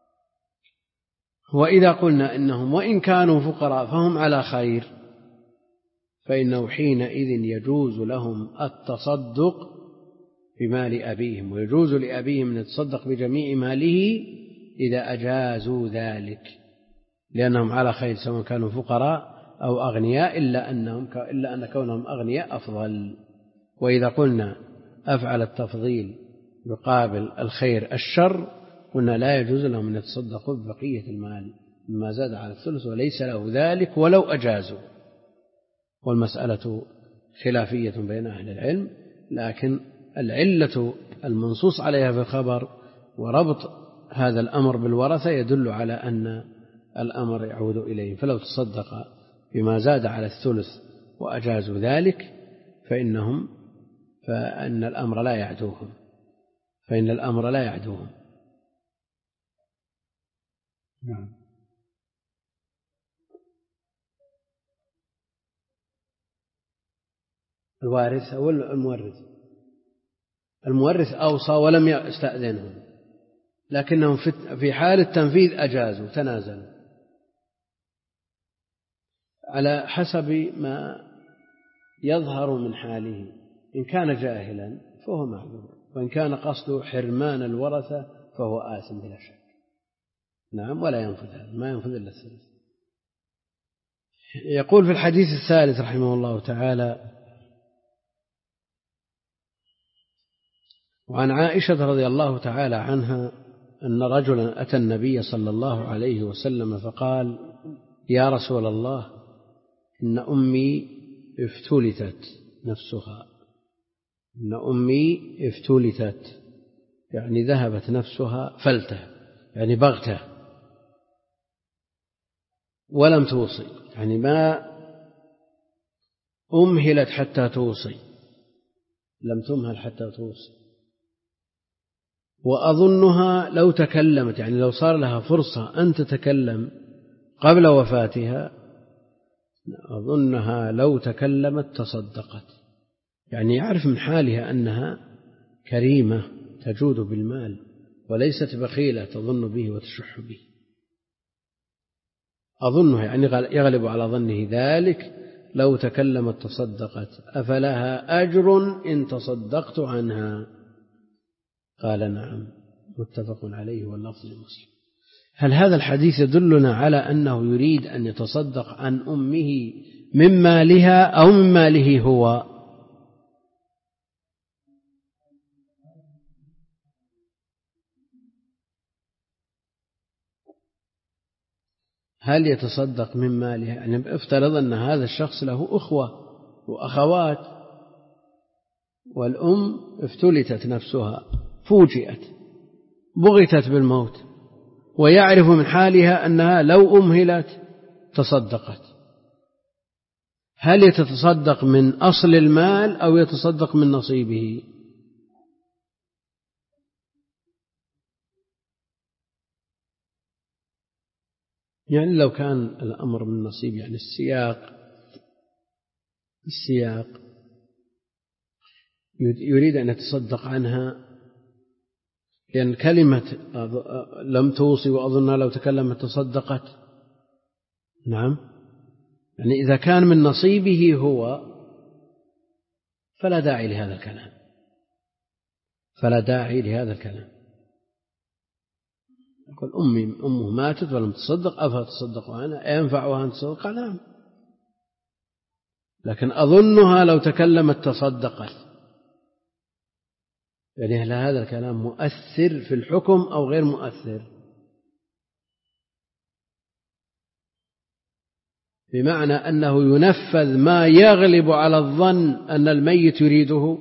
وإذا قلنا إنهم وإن كانوا فقراء فهم على خير، فإنه حينئذ يجوز لهم التصدق بمال أبيهم، ويجوز لأبيهم أن يتصدق بجميع ماله إذا أجازوا ذلك، لأنهم على خير سواء كانوا فقراء أو أغنياء، إلا أنهم إلا أن كونهم أغنياء أفضل. وإذا قلنا أفعل التفضيل يقابل الخير الشر، قلنا لا يجوز لهم أن يتصدقوا ببقية المال مما زاد على الثلث وليس له ذلك ولو أجازوا. والمسألة خلافية بين أهل العلم، لكن العلة المنصوص عليها في الخبر وربط هذا الأمر بالورثة يدل على أن الأمر يعود إليه، فلو تصدق بما زاد على الثلث وأجازوا ذلك فإنهم فإن الأمر لا يعدوهم فإن الأمر لا يعدوهم نعم. الوارث أو المورث المورث أوصى ولم يستأذنهم، لكنهم في حال التنفيذ أجازوا تنازلوا على حسب ما يظهر من حاله. إن كان جاهلا فهو معذور، وإن كان قصده حرمان الورثة فهو آثم بلا شك. نعم، ولا ينفذ هذا، ما ينفذ إلا الثلث. يقول في الحديث الثالث رحمه الله تعالى: وعن عائشة رضي الله تعالى عنها أن رجلا أتى النبي صلى الله عليه وسلم فقال: يا رسول الله، إن أمي افتلتت نفسها إن أمي افتلتت يعني ذهبت نفسها فلتة يعني بغتة، ولم توصي يعني ما أمهلت حتى توصي، لم تمهل حتى توصي. وأظنها لو تكلمت يعني لو صار لها فرصة أن تتكلم قبل وفاتها، أظنها لو تكلمت تصدقت، يعني يعرف من حالها أنها كريمة تجود بالمال وليست بخيلة تظن به وتشح به. أظنها يعني يغلب على ظنه ذلك، لو تكلمت تصدقت، أفلها أجر إن تصدقت عنها؟ قال: نعم. متفق عليه واللفظ لمسلم. هل هذا الحديث يدلنا على أنه يريد أن يتصدق عن أمه من مالها أو من ماله هو؟ هل يتصدق من مالها؟ يعني افترض أن هذا الشخص له أخوة وأخوات، والأم افتلتت نفسها، فوجئت، بغتت بالموت، ويعرف من حالها أنها لو أمهلت تصدقت، هل يتصدق من أصل المال أو يتصدق من نصيبه؟ يعني لو كان الأمر من نصيب، يعني السياق السياق يريد أن يتصدق عنها، لأن كلمة لم توصي وأظنها لو تكلمت تصدقت. نعم، يعني إذا كان من نصيبه هو فلا داعي لهذا الكلام، فلا داعي لهذا الكلام. يقول أمي أمه ماتت ولم تصدق أفتصدق عنها، ينفعها أن تصدق؟ نعم، لكن أظنها لو تكلمت تصدقت. يعني هل هذا الكلام مؤثر في الحكم أو غير مؤثر؟ بمعنى أنه ينفذ ما يغلب على الظن أن الميت يريده.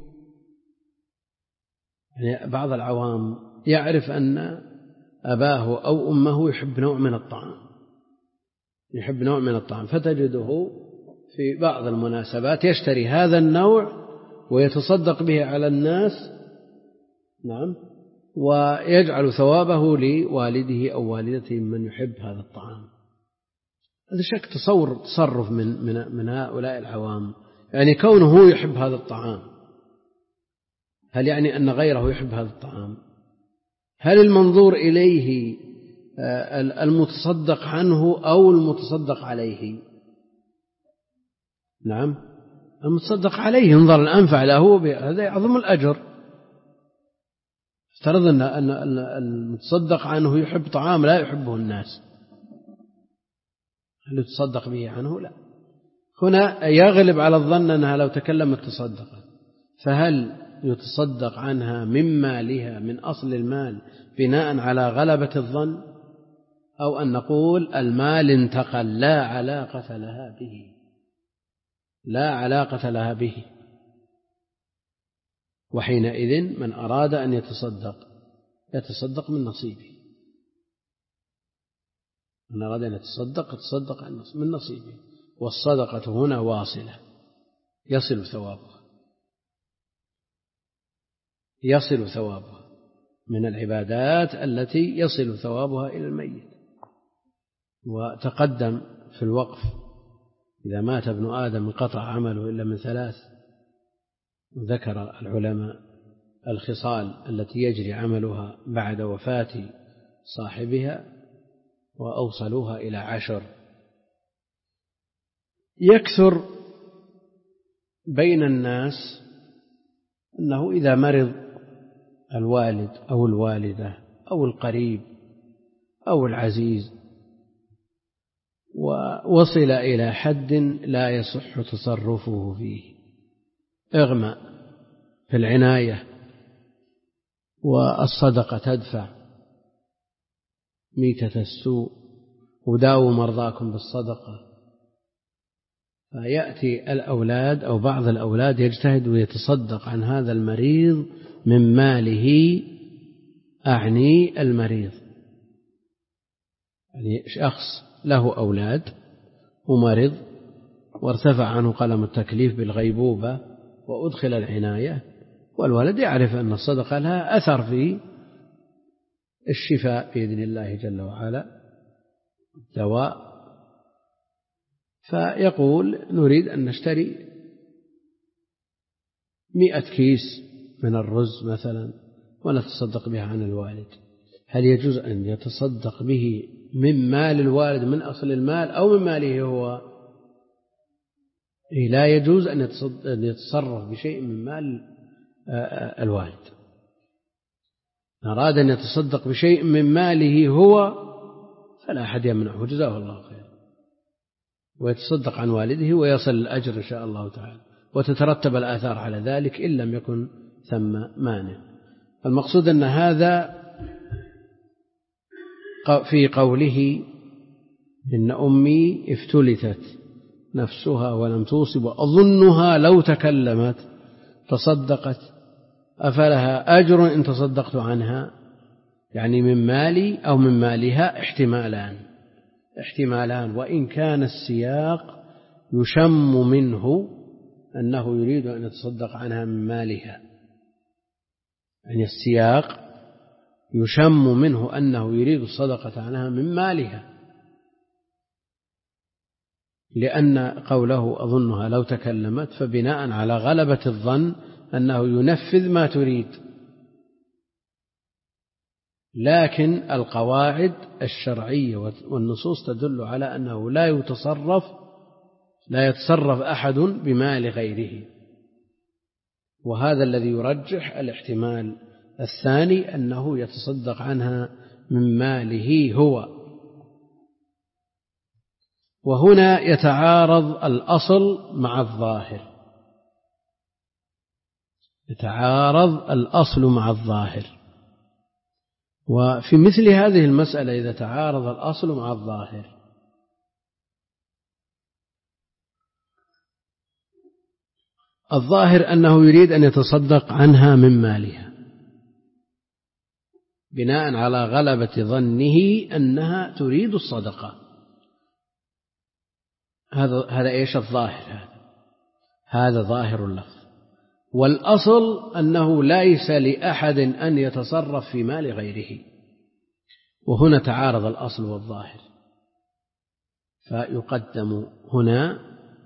يعني بعض العوام يعرف أن أباه أو أمه يحب نوع من الطعام، يحب نوع من الطعام، فتجده في بعض المناسبات يشتري هذا النوع ويتصدق به على الناس. نعم، ويجعل ثوابه لوالده أو والدته من يحب هذا الطعام. هذا شك تصور تصرف من, من, من هؤلاء العوام. يعني كونه يحب هذا الطعام هل يعني أن غيره يحب هذا الطعام؟ هل المنظور إليه المتصدق عنه أو المتصدق عليه؟ نعم، المتصدق عليه ينظر الأنفع له، هذا يعظم الأجر. افترض أن المتصدق عنه يحب طعام لا يحبه الناس، هل يتصدق به عنه؟ لا. هنا يغلب على الظن أنها لو تكلمت تصدقت، فهل يتصدق عنها من مالها من أصل المال بناء على غلبة الظن، أو أن نقول المال انتقل لا علاقة لها به، لا علاقة لها به، وحينئذ من أراد أن يتصدق يتصدق من نصيبه، من أراد أن يتصدق يتصدق من نصيبه، والصدقة هنا واصلة يصل ثوابها، يصل ثوابها من العبادات التي يصل ثوابها إلى الميت. وتقدم في الوقف إذا مات ابن آدم انقطع عمله إلا من ثلاث، وذكر العلماء الخصال التي يجري عملها بعد وفاة صاحبها وأوصلوها إلى عشر. يكثر بين الناس أنه إذا مرض الوالد أو الوالدة أو القريب أو العزيز ووصل إلى حد لا يصح تصرفه فيه، اغمى في العناية والصدقة تدفع ميتة السوء، وداووا مرضاكم بالصدقة، فيأتي الأولاد أو بعض الأولاد يجتهد ويتصدق عن هذا المريض من ماله، أعني المريض، يعني شخص له أولاد ومرض وارتفع عنه قلم التكليف بالغيبوبة وأدخل العناية، والولد يعرف أن الصدقة لها أثر في الشفاء بإذن الله جل وعلا، دواء، فيقول نريد أن نشتري مئة كيس من الرز مثلا ونتصدق بها عن الوالد. هل يجوز أن يتصدق به من مال الوالد من أصل المال أو من ماله هو؟ لا يجوز أن يتصرف بشيء من مال الوالد. أراد أن يتصدق بشيء من ماله هو فلا أحد يمنعه، جزاه الله خير، ويتصدق عن والده ويصل الأجر إن شاء الله تعالى، وتترتب الآثار على ذلك إن لم يكن ثم مانع. المقصود أن هذا في قوله إن أمي افتلتت نفسها ولم توصب أظنها لو تكلمت تصدقت أفلها أجر إن تصدقت عنها، يعني من مالي أو من مالها، احتمالان احتمالان وإن كان السياق يشم منه أنه يريد أن يتصدق عنها من مالها، يعني السياق يشم منه أنه يريد الصدقة عنها من مالها، لأن قوله أظنها لو تكلمت فبناء على غلبة الظن أنه ينفذ ما تريد، لكن القواعد الشرعية والنصوص تدل على أنه لا يتصرف لا يتصرف أحد بمال غيره، وهذا الذي يرجح الاحتمال الثاني أنه يتصدق عنها من ماله هو. وهنا يتعارض الأصل مع الظاهر، يتعارض الأصل مع الظاهر. وفي مثل هذه المسألة إذا تعارض الأصل مع الظاهر الظاهر أنه يريد أن يتصدق عنها من مالها بناء على غلبة ظنه أنها تريد الصدقة، هذا هذا إيش الظاهر، هذا هذا ظاهر اللفظ. والأصل أنه ليس لأحد أن يتصرف في مال غيره، وهنا تعارض الأصل والظاهر، فيقدم هنا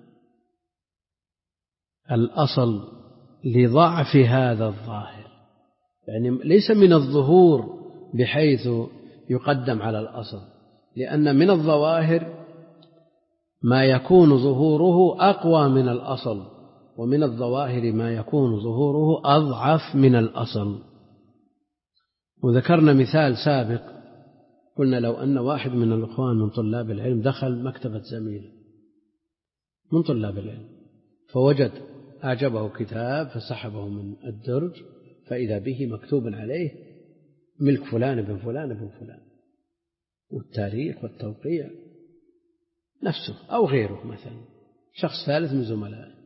الأصل لضعف هذا الظاهر، يعني ليس من الظهور بحيث يقدم على الأصل، لأن من الظواهر ما يكون ظهوره أقوى من الأصل، ومن الظواهر ما يكون ظهوره أضعف من الأصل. وذكرنا مثال سابق، قلنا لو أن واحد من الإخوان من طلاب العلم دخل مكتبة زميل من طلاب العلم فوجد أعجبه كتاب فسحبه من الدرج فإذا به مكتوب عليه ملك فلان بن فلان بن فلان، والتاريخ والتوقيع نفسه أو غيره، مثلا شخص ثالث من زملائه.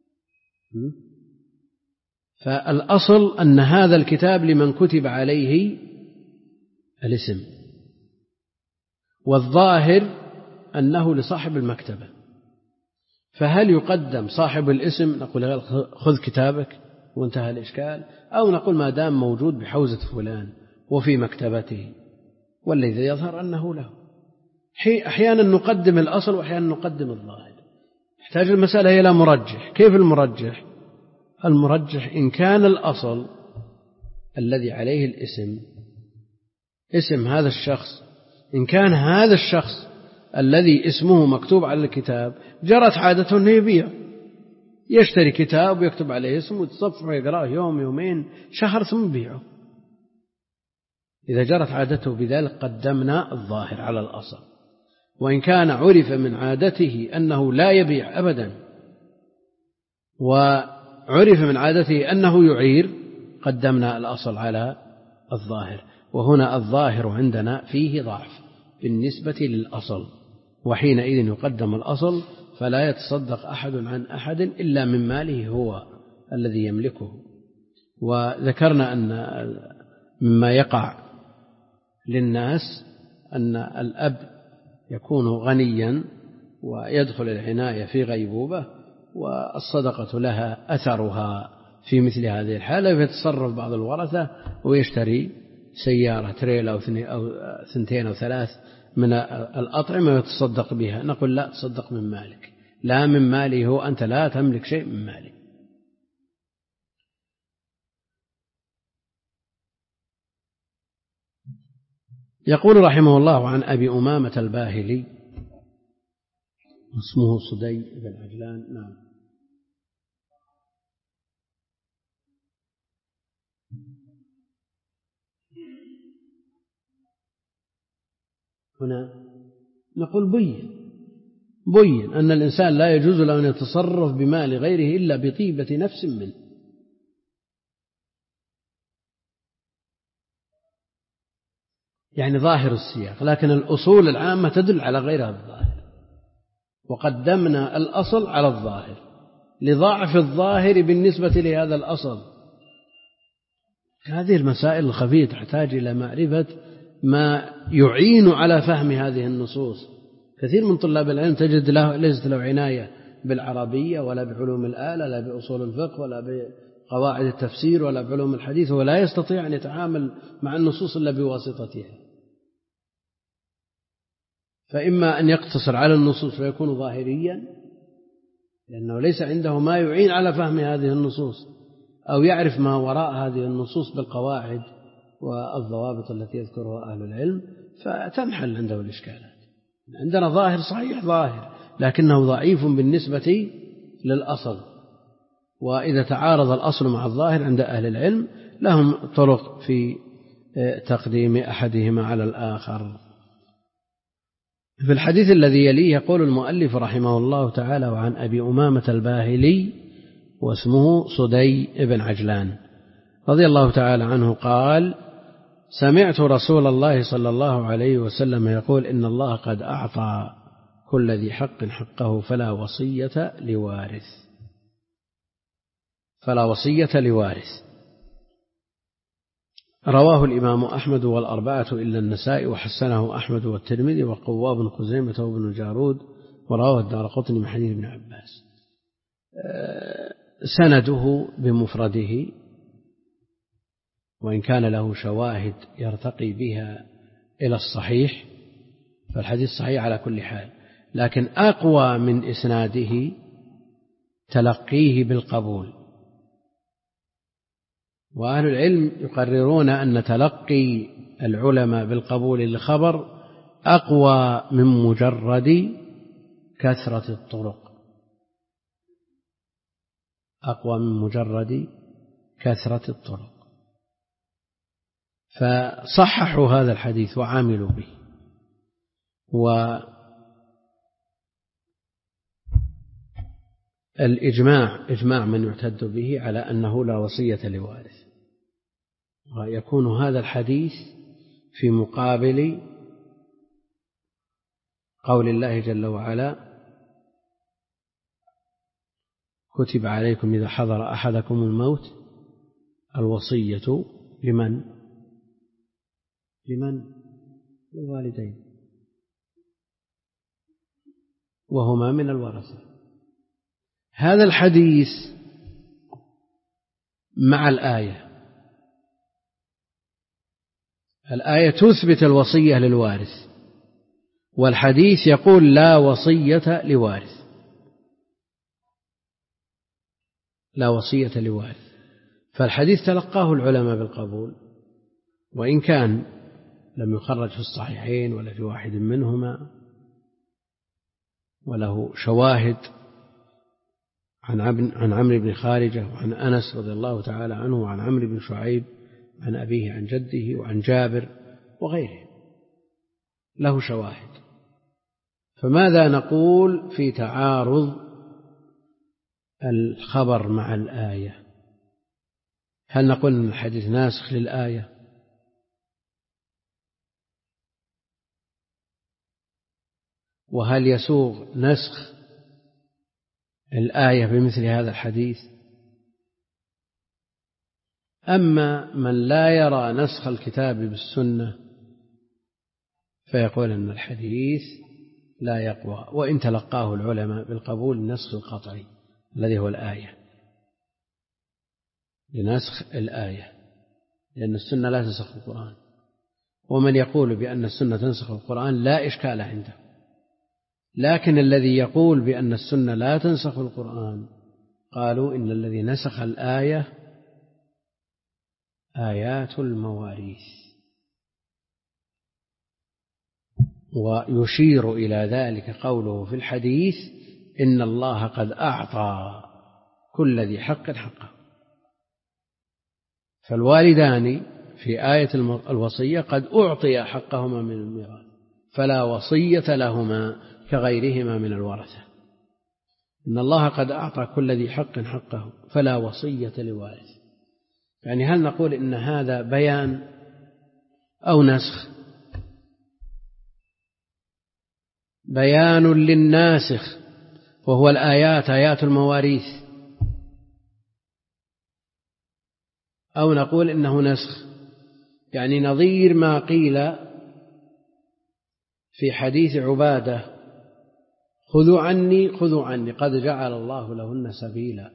فالأصل أن هذا الكتاب لمن كتب عليه الاسم، والظاهر أنه لصاحب المكتبة، فهل يقدم صاحب الاسم نقول خذ كتابك وانتهى الإشكال، أو نقول ما دام موجود بحوزة فلان وفي مكتبته، والذي يظهر أنه له. أحيانا نقدم الأصل وأحيانا نقدم الظاهر، يحتاج المسألة إلى مرجح. كيف المرجح؟ المرجح إن كان الأصل الذي عليه الاسم اسم هذا الشخص، إن كان هذا الشخص الذي اسمه مكتوب على الكتاب جرت عادته أنه يبيع، يشتري كتاب ويكتب عليه اسمه ويتصفح ويقرأه يوم يومين شهر ثم يبيعه، إذا جرت عادته بذلك قدمنا الظاهر على الأصل. وإن كان عرف من عادته أنه لا يبيع أبدا وعرف من عادته أنه يعير قدمنا الأصل على الظاهر. وهنا الظاهر عندنا فيه ضعف بالنسبة للأصل، وحينئذ يقدم الأصل، فلا يتصدق أحد عن أحد إلا من ماله هو الذي يملكه. وذكرنا أن مما يقع للناس أن الأب يكون غنيا ويدخل العناية في غيبوبة، والصدقة لها أثرها في مثل هذه الحالة، فيتصرف بعض الورثة ويشتري سيارة تريلا أو ثنتين أو ثلاث من الأطعمة ويتصدق بها، نقول لا، تصدق من مالك، لا من ماله هو، أنت لا تملك شيء من مالك. يقول رحمه الله عن أبي أمامة الباهلي اسمه صدي بن عجلان، نعم، هنا نقول بين بين أن الإنسان لا يجوز له أن يتصرف بمال غيره إلا بطيبة نفس منه. يعني ظاهر السياق، لكن الأصول العامة تدل على غير هذا الظاهر، وقدمنا الأصل على الظاهر لضعف الظاهر بالنسبة لهذا الأصل. هذه المسائل الخفية تحتاج إلى معرفة ما يعين على فهم هذه النصوص. كثير من طلاب العلم تجد له ليست له عناية بالعربية ولا بعلوم الآلة لا بأصول الفقه ولا بقواعد التفسير ولا بعلوم الحديث، ولا يستطيع أن يتعامل مع النصوص إلا بواسطتها. فإما أن يقتصر على النصوص فيكون ظاهريا لأنه ليس عنده ما يعين على فهم هذه النصوص، أو يعرف ما وراء هذه النصوص بالقواعد والضوابط التي يذكرها أهل العلم، فتنحل عنده الإشكالات. عندنا ظاهر صحيح ظاهر لكنه ضعيف بالنسبة للأصل، وإذا تعارض الأصل مع الظاهر عند أهل العلم لهم طرق في تقديم أحدهما على الآخر. في الحديث الذي يليه يقول المؤلف رحمه الله تعالى: وعن أبي أمامة الباهلي واسمه صدي بن عجلان رضي الله تعالى عنه قال: سمعت رسول الله صلى الله عليه وسلم يقول: إن الله قد أعطى كل ذي حق حقه فلا وصية لوارث فلا وصية لوارث. رواه الإمام أحمد والأربعة إلا النسائي، وحسنه أحمد والترمذي وقواه بن خزيمة وابن الجارود، ورواه الدارقطني من حديث ابن عباس. سنده بمفرده، وإن كان له شواهد يرتقي بها إلى الصحيح فالحديث صحيح على كل حال، لكن أقوى من إسناده تلقيه بالقبول. وأهل العلم يقررون أن تلقي العلماء بالقبول للخبر أقوى من مجرد كثرة الطرق أقوى من مجرد كثرة الطرق فصححوا هذا الحديث وعاملوا به. والإجماع إجماع من يعتد به على أنه لا وصية لوارث، ويكون هذا الحديث في مقابل قول الله جل وعلا: كتب عليكم إذا حضر أحدكم الموت الوصية لمن لمن للوالدين وهما من الورثة. هذا الحديث مع الآية الآية تثبت الوصية للوارث، والحديث يقول لا وصية لوارث لا وصية لوارث فالحديث تلقاه العلماء بالقبول، وإن كان لم يخرج في الصحيحين ولا في واحد منهما، وله شواهد عن عن عمرو بن خارجة وعن أنس رضي الله تعالى عنه وعن عمرو بن شعيب عن أبيه عن جده وعن جابر وغيره، له شواهد. فماذا نقول في تعارض الخبر مع الآية؟ هل نقول أن الحديث ناسخ للآية؟ وهل يسوغ نسخ الآية بمثل هذا الحديث؟ أما من لا يرى نسخ الكتاب بالسنة فيقول أن الحديث لا يقوى، وإن تلقاه العلماء بالقبول النسخ القطعي الذي هو الآية، لنسخ الآية، لأن السنة لا تنسخ القرآن. ومن يقول بأن السنة تنسخ القرآن لا إشكال عنده، لكن الذي يقول بأن السنة لا تنسخ القرآن قالوا إن الذي نسخ الآية آيات المواريث، ويشير إلى ذلك قوله في الحديث: إن الله قد أعطى كل ذي حق حقه. فالوالدان في آية الوصية قد أعطي حقهما من الميراث، فلا وصية لهما كغيرهما من الورثة. إن الله قد أعطى كل ذي حق حقه فلا وصية لوارث. يعني هل نقول إن هذا بيان أو نسخ؟ بيان للناسخ وهو الآيات آيات المواريث، أو نقول إنه نسخ، يعني نظير ما قيل في حديث عبادة خذوا عني خذوا عني قد جعل الله لهن سبيلا.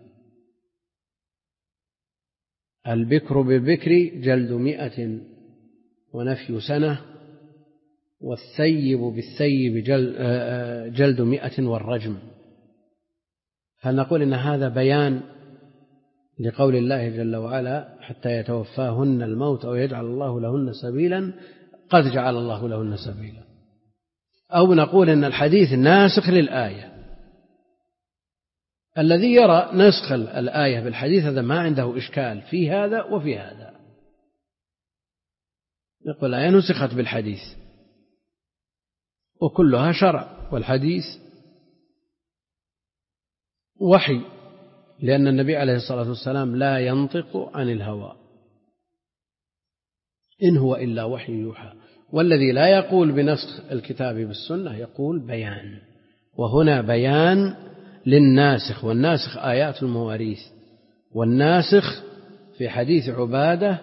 البكر بالبكر جلد مئة ونفي سنة، والثيب بالثيب جلد مئة والرجم. هل نقول إن هذا بيان لقول الله جل وعلا حتى يتوفاهن الموت أو يجعل الله لهن سبيلا قد جعل الله لهن سبيلا، أو نقول إن الحديث ناسخ للآية؟ الذي يرى نسخ الآية بالحديث هذا ما عنده إشكال في هذا وفي هذا، يقول الآية نسخت بالحديث وكلها شرع، والحديث وحي، لأن النبي عليه الصلاة والسلام لا ينطق عن الهوى إن هو إلا وحي يوحى. والذي لا يقول بنسخ الكتاب بالسنة يقول بيان، وهنا بيان للناسخ، والناسخ آيات المواريث، والناسخ في حديث عبادة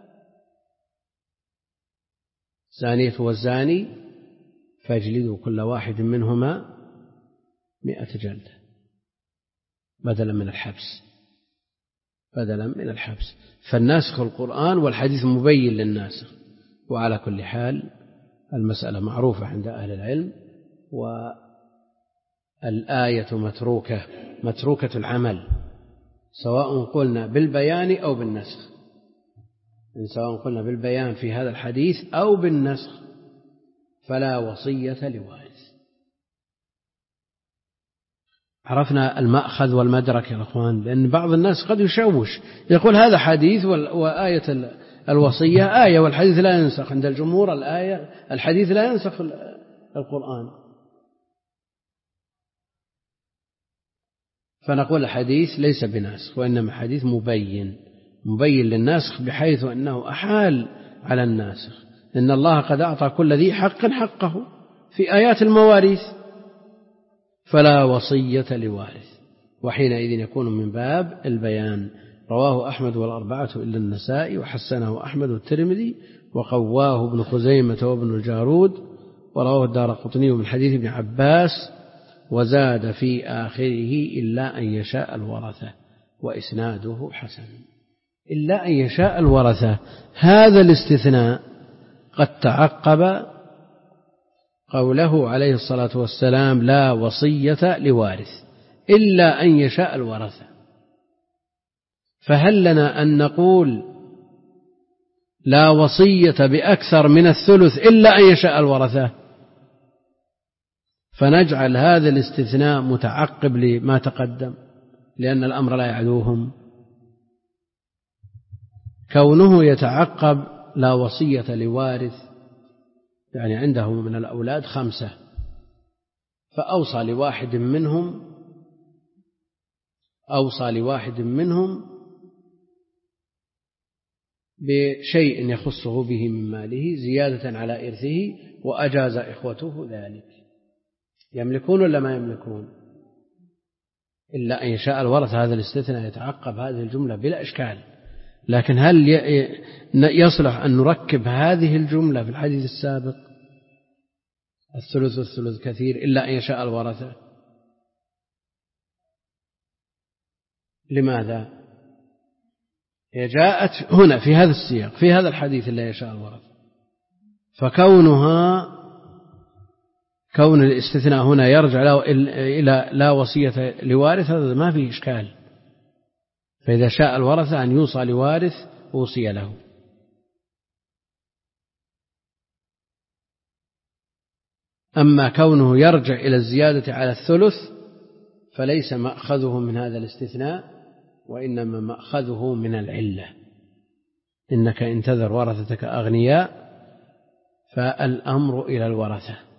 زانية والزاني فاجلدوا كل واحد منهما مئة جلدة بدلا من الحبس بدلا من الحبس فالناسخ القرآن والحديث مبين للناسخ. وعلى كل حال المسألة معروفة عند أهل العلم، والآية متروكة متروكة العمل، سواء قلنا بالبيان أو بالنسخ، سواء قلنا بالبيان في هذا الحديث أو بالنسخ، فلا وصية لوارث. عرفنا المأخذ والمدرك يا أخوان، لأن بعض الناس قد يشوش يقول هذا حديث وآية الوصية آية والحديث لا ينسخ. عند الجمهور الآية الحديث لا ينسخ القرآن، فنقول الحديث ليس بناسخ وإنما حديث مبين مبين للناسخ، بحيث أنه أحال على الناسخ. إن الله قد أعطى كل ذي حق حقه في آيات المواريث فلا وصية لوارث، وحينئذ يكون من باب البيان. رواه أحمد والأربعة إلا النسائي، وحسنه أحمد والترمذي، وقواه ابن خزيمة وابن الجارود، ورواه الدارقطني من حديث ابن عباس، وزاد في آخره إلا أن يشاء الورثة، وإسناده حسن. إلا أن يشاء الورثة، هذا الاستثناء قد تعقب قوله عليه الصلاة والسلام لا وصية لوارث إلا أن يشاء الورثة. فهل لنا أن نقول لا وصية بأكثر من الثلث إلا أن يشاء الورثة، فنجعل هذا الاستثناء متعقب لما تقدم لأن الأمر لا يعدوهم؟ كونه يتعقب لا وصية لوارث يعني عنده من الأولاد خمسة، فأوصى لواحد منهم أوصى لواحد منهم بشيء يخصه به من ماله زيادة على إرثه، وأجاز إخوته ذلك، يملكون ولا ما يملكون؟ إلا أن يشاء الورثة، هذا الاستثناء يتعقب هذه الجملة بلا إشكال. لكن هل يصلح أن نركب هذه الجملة في الحديث السابق الثلث والثلث كثير إلا أن يشاء الورثة؟ لماذا؟ هي جاءت هنا في هذا السياق في هذا الحديث إلا يشاء الورثة، فكونها كون الاستثناء هنا يرجع إلى لا وصية لوارث هذا ما فيه إشكال، فإذا شاء الورثة أن يوصى لوارث أوصي له. أما كونه يرجع إلى الزيادة على الثلث فليس مأخذه من هذا الاستثناء، وإنما مأخذه من العلة. إنك إن تذر ورثتك أغنياء فالأمر إلى الورثة.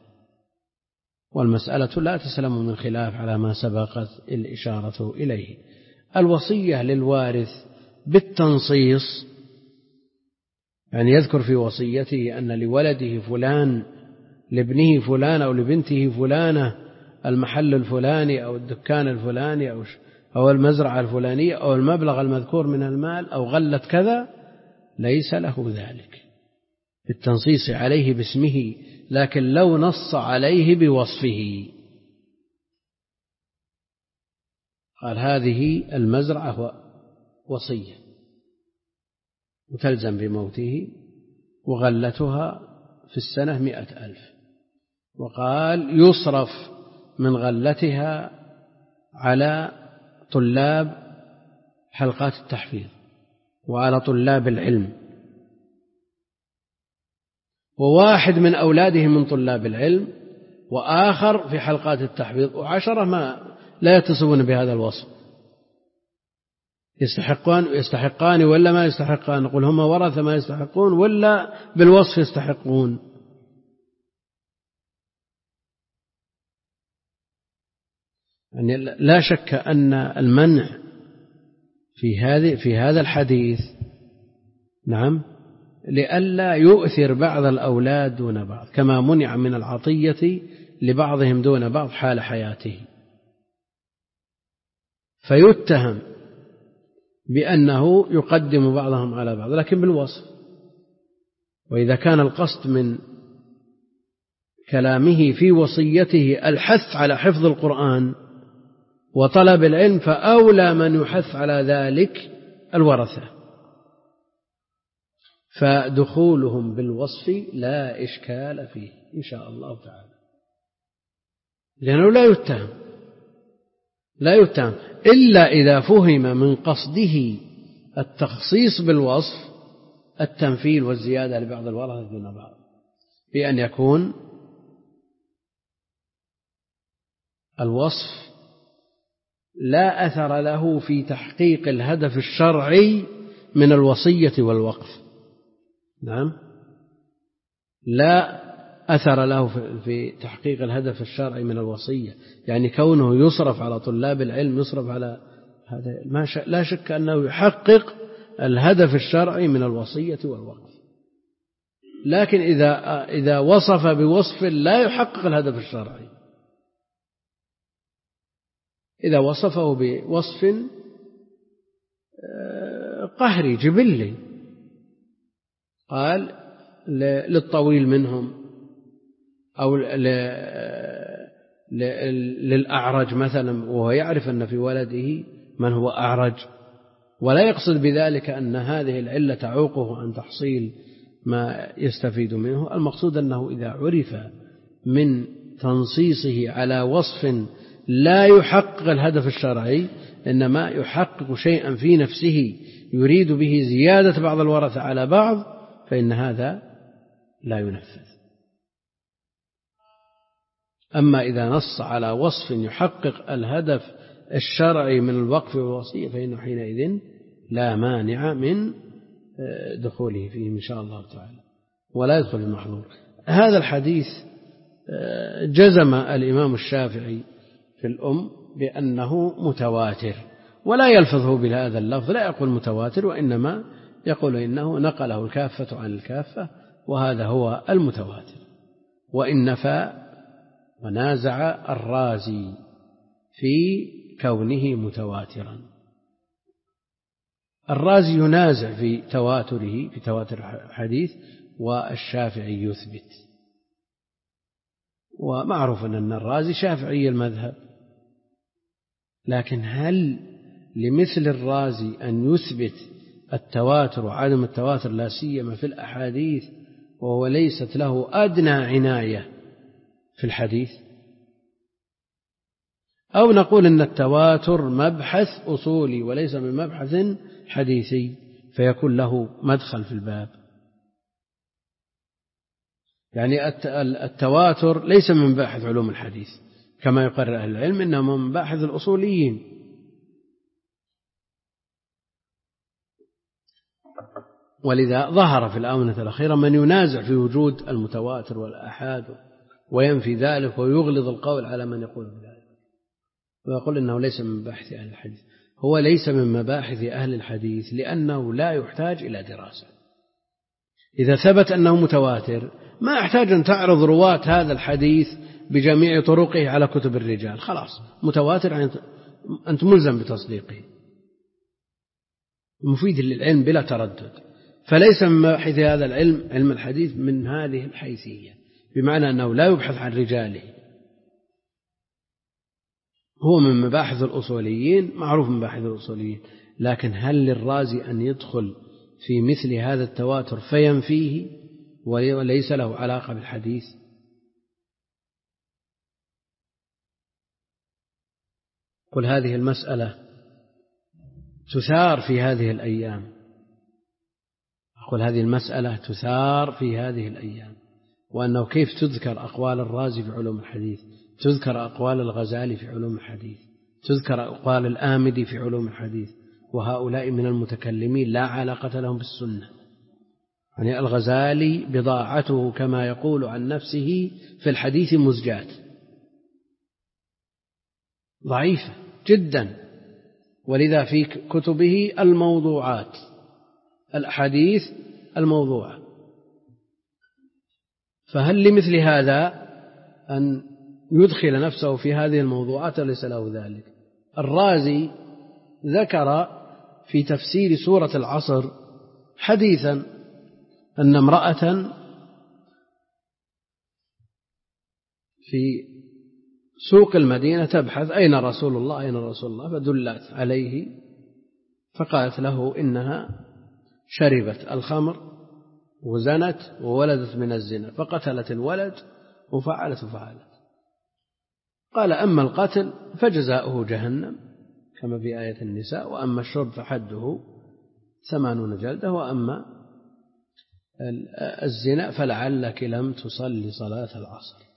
والمسألة لا تسلم من خلاف على ما سبقت الإشارة إليه. الوصية للوارث بالتنصيص، يعني يذكر في وصيته أن لولده فلان، لابنه فلان أو لبنته فلانة المحل الفلاني أو الدكان الفلاني أو أو المزرعة الفلانية أو المبلغ المذكور من المال أو غلة كذا، ليس له ذلك بالتنصيص عليه باسمه، لكن لو نص عليه بوصفه قال هذه المزرعة وصية وتلزم بموته وغلتها في السنة مئة ألف، وقال يصرف من غلتها على طلاب حلقات التحفيظ وعلى طلاب العلم، وواحد من أولاده من طلاب العلم وآخر في حلقات التحفيظ وعشرة ما لا يتصفون بهذا الوصف، يستحقان يستحقان ولا ما يستحقان؟ نقول هما ورثة ما يستحقون ولا بالوصف يستحقون؟ يعني لا شك أن المنع في هذه في هذا الحديث نعم لئلا يؤثر بعض الأولاد دون بعض، كما منع من العطية لبعضهم دون بعض حال حياته، فيتهم بأنه يقدم بعضهم على بعض لكن بالوصف. وإذا كان القصد من كلامه في وصيته الحث على حفظ القرآن وطلب العلم، فأولى من يحث على ذلك الورثة، فدخولهم بالوصف لا إشكال فيه إن شاء الله تعالى، لأنه لا يتهم لا يتهم إلا إذا فهم من قصده التخصيص بالوصف التمثيل والزيادة لبعض الورثة دون بعض، بأن يكون الوصف لا أثر له في تحقيق الهدف الشرعي من الوصية والوقف. نعم، لا أثر له في تحقيق الهدف الشرعي من الوصية، يعني كونه يصرف على طلاب العلم يصرف على هذا ما ش... لا شك أنه يحقق الهدف الشرعي من الوصية والوقف، لكن إذا إذا وصف بوصف لا يحقق الهدف الشرعي، إذا وصفه بوصف قهري جبلي قال للطويل منهم أو للأعرج مثلا، وهو يعرف أن في ولده من هو أعرج، ولا يقصد بذلك أن هذه العلة تعوقه عن تحصيل ما يستفيد منه، المقصود أنه إذا عرف من تنصيصه على وصف لا يحقق الهدف الشرعي إنما يحقق شيئا في نفسه يريد به زيادة بعض الورثة على بعض، فإن هذا لا ينفذ. أما إذا نص على وصف يحقق الهدف الشرعي من الوقف والوصية فإنه حينئذ لا مانع من دخوله فيه إن شاء الله تعالى، ولا يدخل المحظور. هذا الحديث جزم الإمام الشافعي في الأم بأنه متواتر، ولا يلفظه بهذا اللفظ، لا يقول متواتر، وإنما يقول إنه نقله الكافة عن الكافة، وهذا هو المتواتر. وإن نفى ونازع الرازي في كونه متواترا، الرازي ينازع في تواتره في تواتر الحديث، والشافعي يثبت، ومعروف أن الرازي شافعي المذهب، لكن هل لمثل الرازي أن يثبت التواتر وعدم التواتر لا سيما في الأحاديث وهو ليست له أدنى عناية في الحديث؟ أو نقول أن التواتر مبحث أصولي وليس من مبحث حديثي فيكون له مدخل في الباب؟ يعني التواتر ليس من مباحث علوم الحديث كما يقرر أهل العلم، إنما من مباحث الأصوليين. ولذا ظهر في الآونة الأخيرة من ينازع في وجود المتواتر والآحاد وينفي ذلك ويغلظ القول على من يقول بذلك ويقول إنه ليس من مباحث أهل الحديث. هو ليس من مباحث أهل الحديث لأنه لا يحتاج إلى دراسة. إذا ثبت أنه متواتر ما يحتاج أن تعرض رواة هذا الحديث بجميع طرقه على كتب الرجال، خلاص متواتر يعني أنت ملزم بتصديقه، مفيد للعلم بلا تردد. فليس من مباحث هذا العلم علم الحديث من هذه الحيثية، بمعنى أنه لا يبحث عن رجاله، هو من مباحث الأصوليين، معروف من مباحث الأصوليين. لكن هل للرازي أن يدخل في مثل هذا التواتر فينفيه وليس له علاقة بالحديث؟ قل هذه المسألة تثار في هذه الأيام، أقول هذه المسألة تثار في هذه الأيام، وأنه كيف تذكر أقوال الرازي في علوم الحديث، تذكر أقوال الغزالي في علوم الحديث، تذكر أقوال الآمدي في علوم الحديث، وهؤلاء من المتكلمين لا علاقة لهم بالسنة. يعني الغزالي بضاعته كما يقول عن نفسه في الحديث مزجات، ضعيفة جدا، ولذا في كتبه الموضوعات، الأحاديث الموضوعة. فهل لمثل هذا أن يدخل نفسه في هذه الموضوعات ليس له ذلك؟ الرازي ذكر في تفسير سورة العصر حديثا أن امرأة في سوق المدينة تبحث أين رسول الله أين رسول الله، فدلت عليه فقالت له إنها شربت الخمر وزنت وولدت من الزنا، فقتلت الولد وفعلت وفعلت. قال أما القتل فجزاؤه جهنم كما في آية النساء، وأما الشرب فحده ثمانون جلدة، وأما الزنا فلعلك لم تصلي صلاة العصر.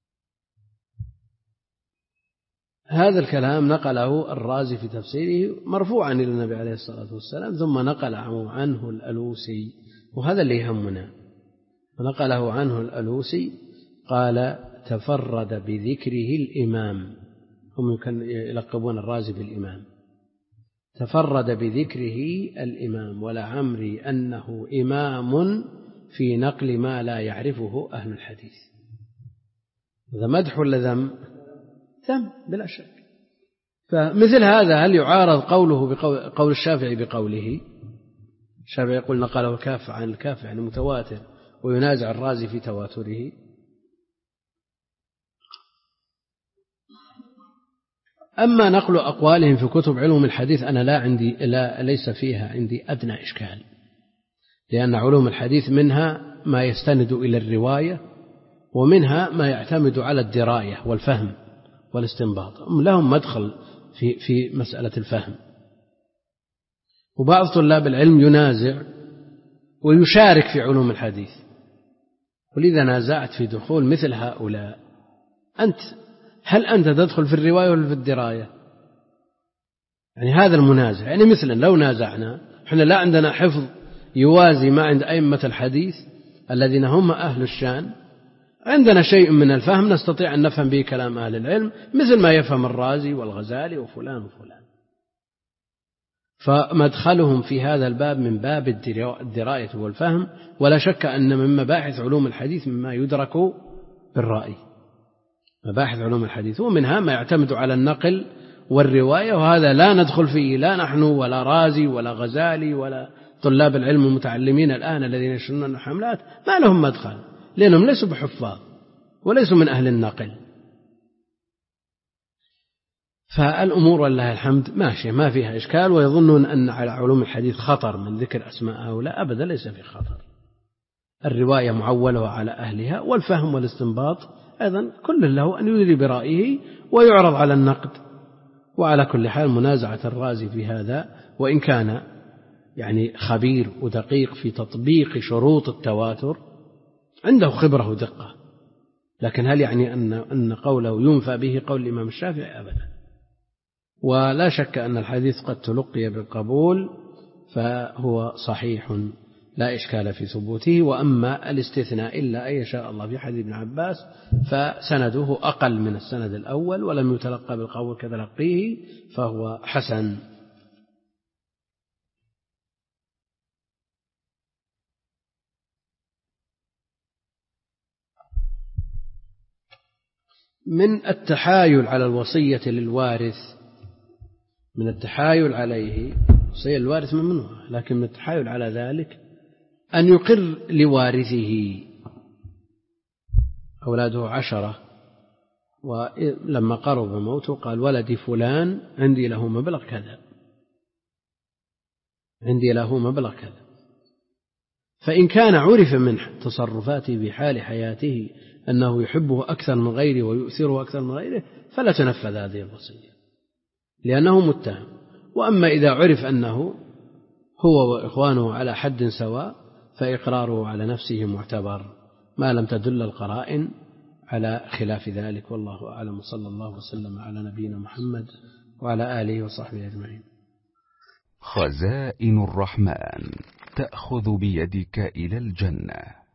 هذا الكلام نقله الرازي في تفسيره مرفوعا إلى النبي عليه الصلاة والسلام، ثم نقله عنه الألوسي، وهذا اللي يهمنا. نقله عنه الألوسي قال تفرد بذكره الإمام، هم يلقبون الرازي بالإمام، تفرد بذكره الإمام ولعمري أنه إمام في نقل ما لا يعرفه أهل الحديث. هذا مدح ولا ذم؟ ذم بلا شك. فمثل هذا هل يعارض قوله بقول قول الشافعي بقوله؟ الشافعي يقول نقله الكاف عن الكاف يعني متواتر، وينازع الرازي في تواتره. أما نقل أقوالهم في كتب علوم الحديث أنا لا عندي لا ليس فيها عندي أدنى إشكال، لأن علوم الحديث منها ما يستند إلى الرواية، ومنها ما يعتمد على الدراية والفهم والاستنباط، لهم مدخل في في مسألة الفهم. وبعض طلاب العلم ينازع ويشارك في علوم الحديث، ولذا نازعت في دخول مثل هؤلاء. أنت هل أنت تدخل في الرواية ولا في الدراية؟ يعني هذا المنازع، يعني مثلا لو نازعنا احنا لا عندنا حفظ يوازي ما عند أئمة الحديث الذين هم أهل الشان، عندنا شيء من الفهم نستطيع أن نفهم به كلام أهل العلم مثل ما يفهم الرازي والغزالي وفلان وفلان. فمدخلهم في هذا الباب من باب الدراية والفهم، ولا شك أن من مباحث علوم الحديث مما يدرك بالرأي، مباحث علوم الحديث ومنها ما يعتمد على النقل والرواية، وهذا لا ندخل فيه لا نحن ولا رازي ولا غزالي ولا طلاب العلم المتعلمين الآن الذين يشرون الحملات، ما لهم مدخل لأنهم ليسوا بحفاظ وليسوا من أهل النقل. فالأمور والله الحمد ماشية ما فيها إشكال، ويظنون أن على علوم الحديث خطر من ذكر أسماء هؤلاء، أبدا ليس في خطر. الرواية معولة على أهلها، والفهم والاستنباط أيضا كل له أن يدري برأيه ويعرض على النقد. وعلى كل حال منازعة الرازي في هذا وإن كان يعني خبير ودقيق في تطبيق شروط التواتر، عنده خبرة ودقة، لكن هل يعني أن أن قوله ينفى به قول الإمام الشافعي؟ أبدا. ولا شك أن الحديث قد تلقي بالقبول فهو صحيح، لا إشكال في ثبوته. وأما الاستثناء إلا أن يشاء الله في حديث ابن عباس فسنده أقل من السند الأول ولم يتلقى بالقول كتلقيه فهو حسن. من التحايل على الوصية للوارث، من التحايل عليه وصية الوارث ممنوع، لكن من التحايل على ذلك أن يقر لوارثه، أولاده عشرة ولما قرب موته قال ولدي فلان عندي له مبلغ كذا، عندي له مبلغ كذا، فإن كان عرف من تصرفاته بحال حياته أنه يحبه أكثر من غيره ويؤثره أكثر من غيره فلا تنفذ هذه الوصية لأنه متهم. وأما إذا عرف أنه هو وإخوانه على حد سواء فإقراره على نفسه معتبر ما لم تدل القرائن على خلاف ذلك. والله أعلم، صلى الله وسلم على نبينا محمد وعلى آله وصحبه أجمعين. خزائن الرحمن تأخذ بيدك إلى الجنة.